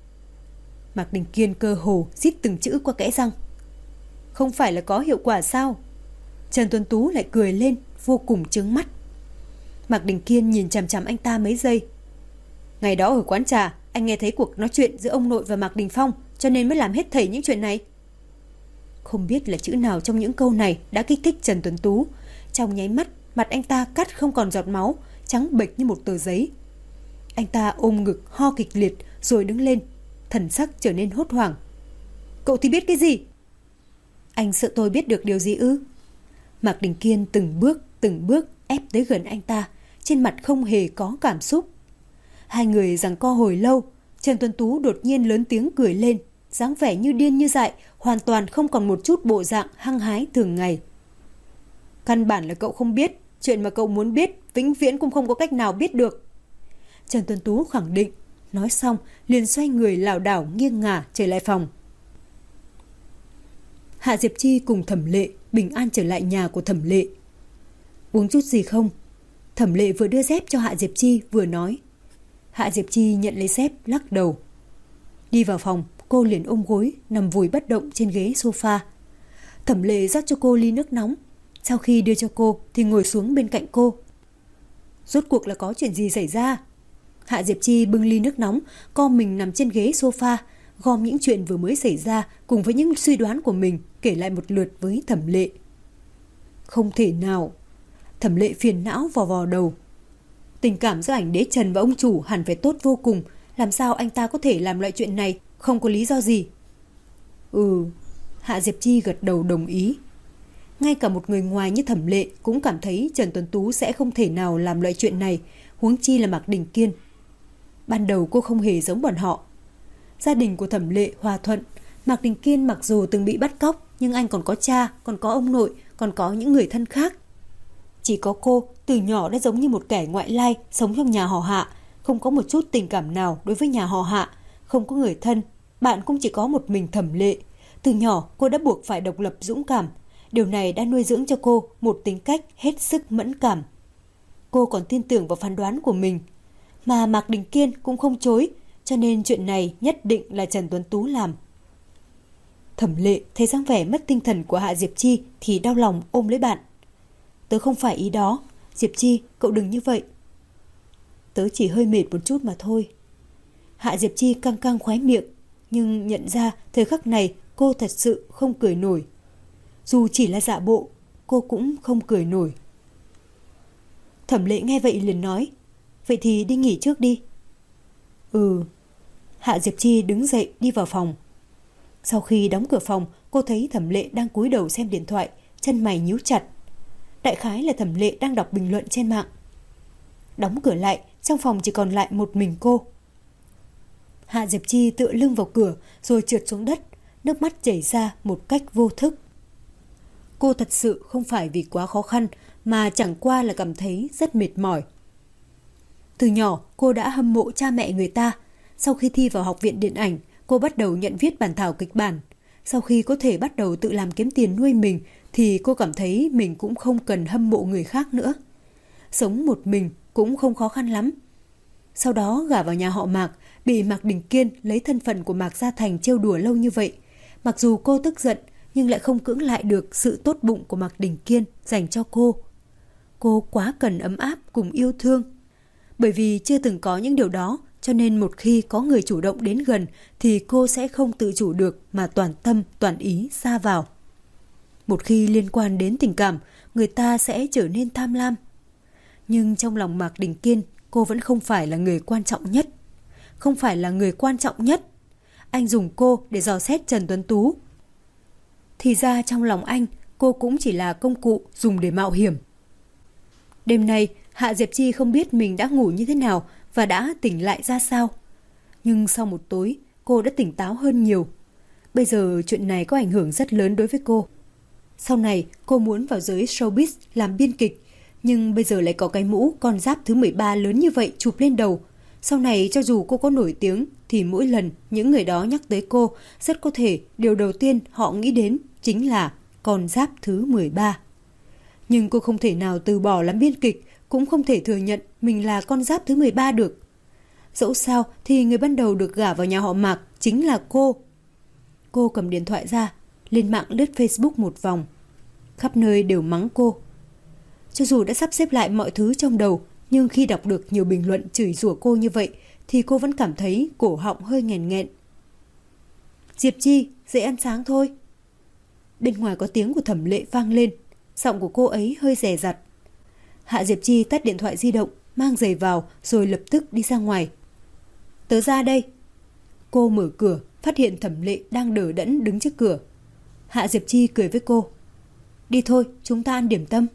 Mạc Đình Kiên cơ hồ rít từng chữ qua kẽ răng. Không phải là có hiệu quả sao? Trần Tuấn Tú lại cười lên, vô cùng chướng mắt. Mạc Đình Kiên nhìn chằm chằm anh ta mấy giây. Ngày đó ở quán trà, anh nghe thấy cuộc nói chuyện giữa ông nội và Mạc Đình Phong, cho nên mới làm hết thảy những chuyện này. Không biết là chữ nào trong những câu này đã kích thích Trần Tuấn Tú. Trong nháy mắt, mặt anh ta cắt không còn giọt máu, trắng bệch như một tờ giấy. Anh ta ôm ngực ho kịch liệt rồi đứng lên, thần sắc trở nên hốt hoảng. Cậu thì biết cái gì? Anh sợ tôi biết được điều gì ư? Mạc Đình Kiên từng bước ép tới gần anh ta, trên mặt không hề có cảm xúc. Hai người giằng co hồi lâu, Trần Tuấn Tú đột nhiên lớn tiếng cười lên, dáng vẻ như điên như dại, hoàn toàn không còn một chút bộ dạng hăng hái thường ngày. Căn bản là cậu không biết, chuyện mà cậu muốn biết vĩnh viễn cũng không có cách nào biết được. Trần Tuấn Tú khẳng định, nói xong liền xoay người lảo đảo nghiêng ngả trở lại phòng. Hạ Diệp Chi cùng Thẩm Lệ bình an trở lại nhà của Thẩm Lệ. Uống chút gì không? Thẩm Lệ vừa đưa dép cho Hạ Diệp Chi vừa nói. Hạ Diệp Chi nhận lấy dép lắc đầu. Đi vào phòng, cô liền ôm gối nằm vùi bất động trên ghế sofa. Thẩm Lệ rót cho cô ly nước nóng. Sau khi đưa cho cô thì ngồi xuống bên cạnh cô. Rốt cuộc là có chuyện gì xảy ra? Hạ Diệp Chi bưng ly nước nóng, co mình nằm trên ghế sofa, gom những chuyện vừa mới xảy ra cùng với những suy đoán của mình kể lại một lượt với Thẩm Lệ. Không thể nào. Thẩm Lệ phiền não vò vò đầu. Tình cảm giữa ảnh đế Trần và ông chủ hẳn phải tốt vô cùng. Làm sao anh ta có thể làm loại chuyện này? Không có lý do gì. Hạ Diệp Chi gật đầu đồng ý. Ngay cả một người ngoài như Thẩm Lệ cũng cảm thấy Trần Tuấn Tú sẽ không thể nào làm loại chuyện này, huống chi là Mạc Đình Kiên. Ban đầu cô không hề giống bọn họ. Gia đình của Thẩm Lệ hòa thuận. Mạc Đình Kiên mặc dù từng bị bắt cóc, nhưng anh còn có cha, còn có ông nội, còn có những người thân khác. Chỉ có cô từ nhỏ đã giống như một kẻ ngoại lai, sống trong nhà họ Hạ, không có một chút tình cảm nào đối với nhà họ Hạ, không có người thân, bạn cũng chỉ có một mình Thẩm Lệ. Từ nhỏ cô đã buộc phải độc lập dũng cảm. Điều này đã nuôi dưỡng cho cô một tính cách hết sức mẫn cảm. Cô còn tin tưởng vào phán đoán của mình. Mà Mạc Đình Kiên cũng không chối, cho nên chuyện này nhất định là Trần Tuấn Tú làm. Thẩm Lệ thấy dáng vẻ mất tinh thần của Hạ Diệp Chi thì đau lòng ôm lấy bạn. Tớ không phải ý đó. Diệp Chi, cậu đừng như vậy. Tớ chỉ hơi mệt một chút mà thôi. Hạ Diệp Chi căng căng khóe miệng, nhưng nhận ra thời khắc này cô thật sự không cười nổi. Dù chỉ là giả bộ, cô cũng không cười nổi. Thẩm Lệ nghe vậy liền nói, vậy thì đi nghỉ trước đi. Hạ Diệp Chi đứng dậy đi vào phòng. Sau khi đóng cửa phòng, cô thấy Thẩm Lệ đang cúi đầu xem điện thoại, chân mày nhíu chặt. Đại khái là Thẩm Lệ đang đọc bình luận trên mạng. Đóng cửa lại, trong phòng chỉ còn lại một mình cô. Hạ Diệp Chi tựa lưng vào cửa rồi trượt xuống đất, nước mắt chảy ra một cách vô thức. Cô thật sự không phải vì quá khó khăn mà chẳng qua là cảm thấy rất mệt mỏi. Từ nhỏ cô đã hâm mộ cha mẹ người ta. Sau khi thi vào học viện điện ảnh, cô bắt đầu nhận viết bản thảo kịch bản. Sau khi có thể bắt đầu tự làm kiếm tiền nuôi mình thì cô cảm thấy mình cũng không cần hâm mộ người khác nữa. Sống một mình cũng không khó khăn lắm. Sau đó gả vào nhà họ Mạc, bị Mạc Đình Kiên lấy thân phận của Mạc Gia Thành trêu đùa lâu như vậy. Mặc dù cô tức giận nhưng lại không cưỡng lại được sự tốt bụng của Mạc Đình Kiên dành cho cô. Cô quá cần ấm áp cùng yêu thương. Bởi vì chưa từng có những điều đó, cho nên một khi có người chủ động đến gần thì cô sẽ không tự chủ được mà toàn tâm, toàn ý sa vào. Một khi liên quan đến tình cảm, người ta sẽ trở nên tham lam. Nhưng trong lòng Mạc Đình Kiên, cô vẫn không phải là người quan trọng nhất. Không phải là người quan trọng nhất. Anh dùng cô để dò xét Trần Tuấn Tú. Thì ra trong lòng anh, cô cũng chỉ là công cụ dùng để mạo hiểm. Đêm nay, Hạ Diệp Chi không biết mình đã ngủ như thế nào và đã tỉnh lại ra sao. Nhưng sau một tối, cô đã tỉnh táo hơn nhiều. Bây giờ chuyện này có ảnh hưởng rất lớn đối với cô. Sau này, cô muốn vào giới showbiz làm biên kịch, nhưng bây giờ lại có cái mũ con giáp thứ 13 lớn như vậy chụp lên đầu. Sau này cho dù cô có nổi tiếng thì mỗi lần những người đó nhắc tới cô, rất có thể điều đầu tiên họ nghĩ đến chính là con giáp thứ 13. Nhưng cô không thể nào từ bỏ làm biên kịch, cũng không thể thừa nhận mình là con giáp thứ 13 được. Dẫu sao thì người ban đầu được gả vào nhà họ Mạc chính là cô. Cô cầm điện thoại ra, lên mạng lướt Facebook một vòng. Khắp nơi đều mắng cô. Cho dù đã sắp xếp lại mọi thứ trong đầu, nhưng khi đọc được nhiều bình luận chửi rủa cô như vậy thì cô vẫn cảm thấy cổ họng hơi nghẹn nghẹn. Diệp Chi, dậy ăn sáng thôi. Bên ngoài có tiếng của Thẩm Lệ vang lên, giọng của cô ấy hơi dè dặt. Hạ Diệp Chi tắt điện thoại di động, mang giày vào rồi lập tức đi ra ngoài. Tớ ra đây. Cô mở cửa, phát hiện Thẩm Lệ đang đờ đẫn đứng trước cửa. Hạ Diệp Chi cười với cô. Đi thôi, chúng ta ăn điểm tâm.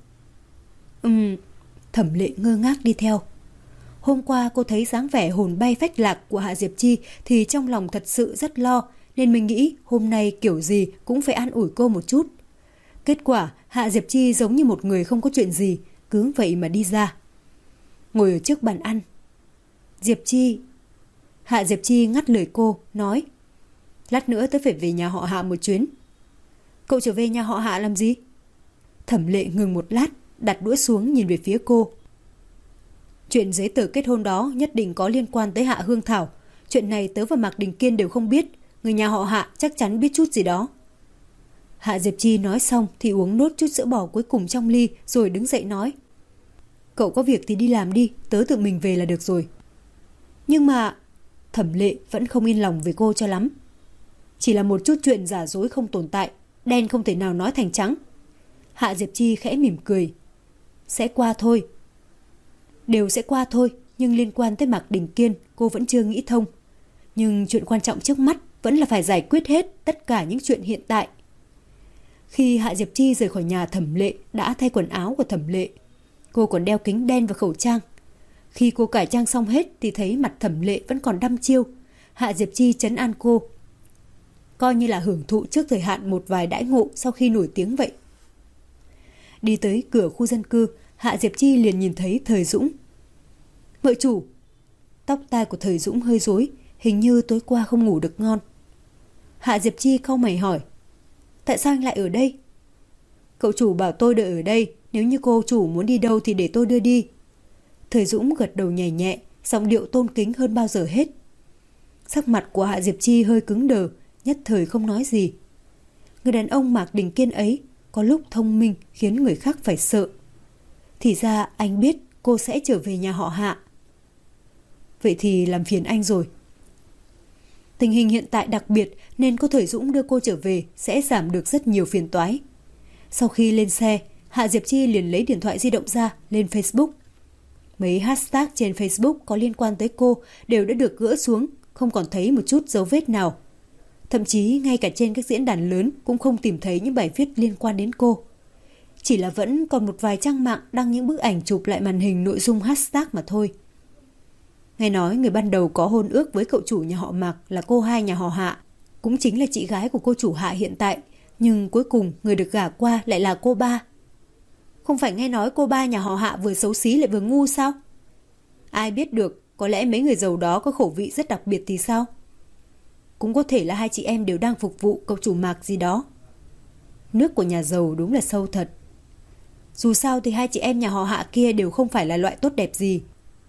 Thẩm Lệ ngơ ngác đi theo. Hôm qua cô thấy dáng vẻ hồn bay phách lạc của Hạ Diệp Chi thì trong lòng thật sự rất lo, nên mình nghĩ hôm nay kiểu gì cũng phải an ủi cô một chút. Kết quả Hạ Diệp Chi giống như một người không có chuyện gì, cứ vậy mà đi ra. Ngồi ở trước bàn ăn. Diệp Chi. Hạ Diệp Chi ngắt lời cô, nói. Lát nữa tớ phải về nhà họ Hạ một chuyến. Cậu trở về nhà họ Hạ làm gì? Thẩm Lệ ngừng một lát, đặt đũa xuống nhìn về phía cô. Chuyện giấy tờ kết hôn đó nhất định có liên quan tới Hạ Hương Thảo. Chuyện này tớ và Mạc Đình Kiên đều không biết. Người nhà họ Hạ chắc chắn biết chút gì đó. Hạ Diệp Chi nói xong thì uống nốt chút sữa bò cuối cùng trong ly rồi đứng dậy nói. Cậu có việc thì đi làm đi, tớ tự mình về là được rồi. Nhưng mà Thẩm Lệ vẫn không yên lòng về cô cho lắm. Chỉ là một chút chuyện giả dối không tồn tại, đen không thể nào nói thành trắng. Hạ Diệp Chi khẽ mỉm cười. Sẽ qua thôi. Đều sẽ qua thôi, nhưng liên quan tới Mạc Đình Kiên cô vẫn chưa nghĩ thông. Nhưng chuyện quan trọng trước mắt vẫn là phải giải quyết hết tất cả những chuyện hiện tại. Khi Hạ Diệp Chi rời khỏi nhà Thẩm Lệ đã thay quần áo của Thẩm Lệ. Cô còn đeo kính đen và khẩu trang. Khi cô cải trang xong hết thì thấy mặt Thẩm Lệ vẫn còn đăm chiêu. Hạ Diệp Chi trấn an cô, coi như là hưởng thụ trước thời hạn một vài đãi ngộ sau khi nổi tiếng vậy. Đi tới cửa khu dân cư, Hạ Diệp Chi liền nhìn thấy Thời Dũng. Mợ chủ. Tóc tai của Thời Dũng hơi rối, hình như tối qua không ngủ được ngon. Hạ Diệp Chi cau mày hỏi, tại sao anh lại ở đây? Cậu chủ bảo tôi đợi ở đây, nếu như cô chủ muốn đi đâu thì để tôi đưa đi. Thời Dũng gật đầu nhẹ nhẹ, giọng điệu tôn kính hơn bao giờ hết. Sắc mặt của Hạ Diệp Chi hơi cứng đờ, nhất thời không nói gì. Người đàn ông Mạc Đình Kiên ấy có lúc thông minh khiến người khác phải sợ. Thì ra anh biết cô sẽ trở về nhà họ Hạ. Vậy thì làm phiền anh rồi. Tình hình hiện tại đặc biệt nên có Thời Dũng đưa cô trở về sẽ giảm được rất nhiều phiền toái. Sau khi lên xe, Hạ Diệp Chi liền lấy điện thoại di động ra lên Facebook. Mấy hashtag trên Facebook có liên quan tới cô đều đã được gỡ xuống, không còn thấy một chút dấu vết nào. Thậm chí ngay cả trên các diễn đàn lớn cũng không tìm thấy những bài viết liên quan đến cô. Chỉ là vẫn còn một vài trang mạng đăng những bức ảnh chụp lại màn hình nội dung hashtag mà thôi. Nghe nói người ban đầu có hôn ước với cậu chủ nhà họ Mạc là cô hai nhà họ Hạ, cũng chính là chị gái của cô chủ Hạ hiện tại, nhưng cuối cùng người được gả qua lại là cô ba. Không phải nghe nói cô ba nhà họ Hạ vừa xấu xí lại vừa ngu sao? Ai biết được, có lẽ mấy người giàu đó có khẩu vị rất đặc biệt thì sao? Cũng có thể là hai chị em đều đang phục vụ cậu chủ Mạc gì đó. Nước của nhà giàu đúng là sâu thật. Dù sao thì hai chị em nhà họ Hạ kia đều không phải là loại tốt đẹp gì.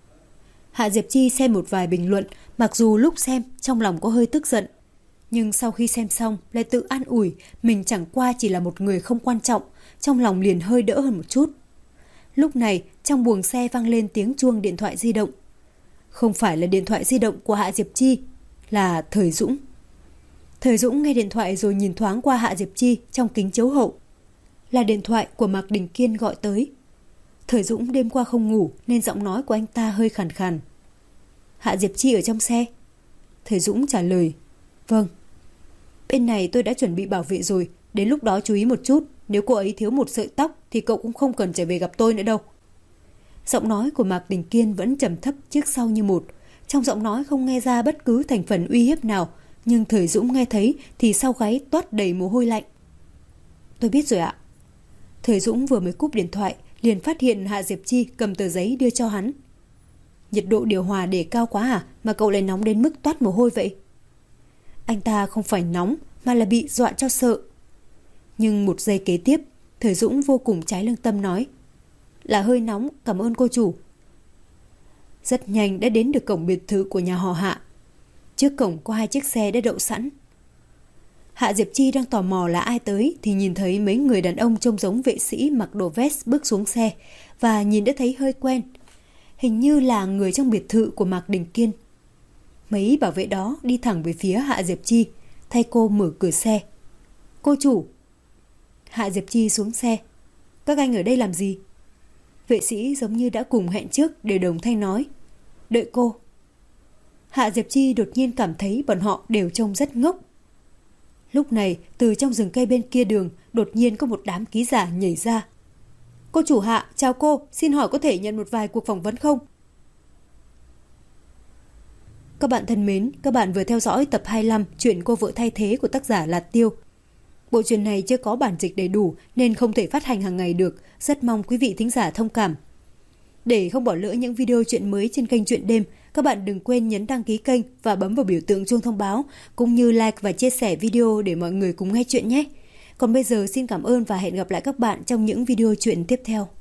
Hạ Diệp Chi xem một vài bình luận, mặc dù lúc xem trong lòng có hơi tức giận, nhưng sau khi xem xong lại tự an ủi mình chẳng qua chỉ là một người không quan trọng, trong lòng liền hơi đỡ hơn một chút. Lúc này trong buồng xe vang lên tiếng chuông điện thoại di động. Không phải là điện thoại di động của Hạ Diệp Chi, là Thời Dũng. Thời Dũng nghe điện thoại rồi nhìn thoáng qua Hạ Diệp Chi trong kính chiếu hậu. Là điện thoại của Mạc Đình Kiên gọi tới. Thời Dũng đêm qua không ngủ nên giọng nói của anh ta hơi khàn khàn. Hạ Diệp Chi ở trong xe. Thời Dũng trả lời, vâng. Bên này tôi đã chuẩn bị bảo vệ rồi, đến lúc đó chú ý một chút, nếu cô ấy thiếu một sợi tóc thì cậu cũng không cần trở về gặp tôi nữa đâu. Giọng nói của Mạc Đình Kiên vẫn trầm thấp trước sau như một, trong giọng nói không nghe ra bất cứ thành phần uy hiếp nào, nhưng Thời Dũng nghe thấy thì sau gáy toát đầy mồ hôi lạnh. Tôi biết rồi ạ. Thời Dũng vừa mới cúp điện thoại liền phát hiện Hạ Diệp Chi cầm tờ giấy đưa cho hắn. Nhiệt độ điều hòa để cao quá à mà cậu lại nóng đến mức toát mồ hôi vậy? Anh ta không phải nóng mà là bị dọa cho sợ. Nhưng một giây kế tiếp, Thời Dũng vô cùng trái lương tâm nói, là hơi nóng, cảm ơn cô chủ. Rất nhanh đã đến được cổng biệt thự của nhà họ Hạ. Trước cổng có hai chiếc xe đã đậu sẵn. Hạ Diệp Chi đang tò mò là ai tới thì nhìn thấy mấy người đàn ông trông giống vệ sĩ mặc đồ vest bước xuống xe và nhìn đã thấy hơi quen. Hình như là người trong biệt thự của Mạc Đình Kiên. Mấy bảo vệ đó đi thẳng về phía Hạ Diệp Chi, thay cô mở cửa xe. Cô chủ. Hạ Diệp Chi xuống xe. Các anh ở đây làm gì? Vệ sĩ giống như đã cùng hẹn trước để đồng thanh nói. Đợi cô. Hạ Diệp Chi đột nhiên cảm thấy bọn họ đều trông rất ngốc. Lúc này, từ trong rừng cây bên kia đường, đột nhiên có một đám ký giả nhảy ra. Cô chủ Hạ, chào cô, xin hỏi có thể nhận một vài cuộc phỏng vấn không? Các bạn thân mến, các bạn vừa theo dõi tập 25 chuyện Cô vợ thay thế của tác giả Lạt Tiêu. Bộ truyện này chưa có bản dịch đầy đủ nên không thể phát hành hàng ngày được, rất mong quý vị thính giả thông cảm. Để không bỏ lỡ những video chuyện mới trên kênh Chuyện Đêm, các bạn đừng quên nhấn đăng ký kênh và bấm vào biểu tượng chuông thông báo, cũng như like và chia sẻ video để mọi người cùng nghe chuyện nhé. Còn bây giờ xin cảm ơn và hẹn gặp lại các bạn trong những video chuyện tiếp theo.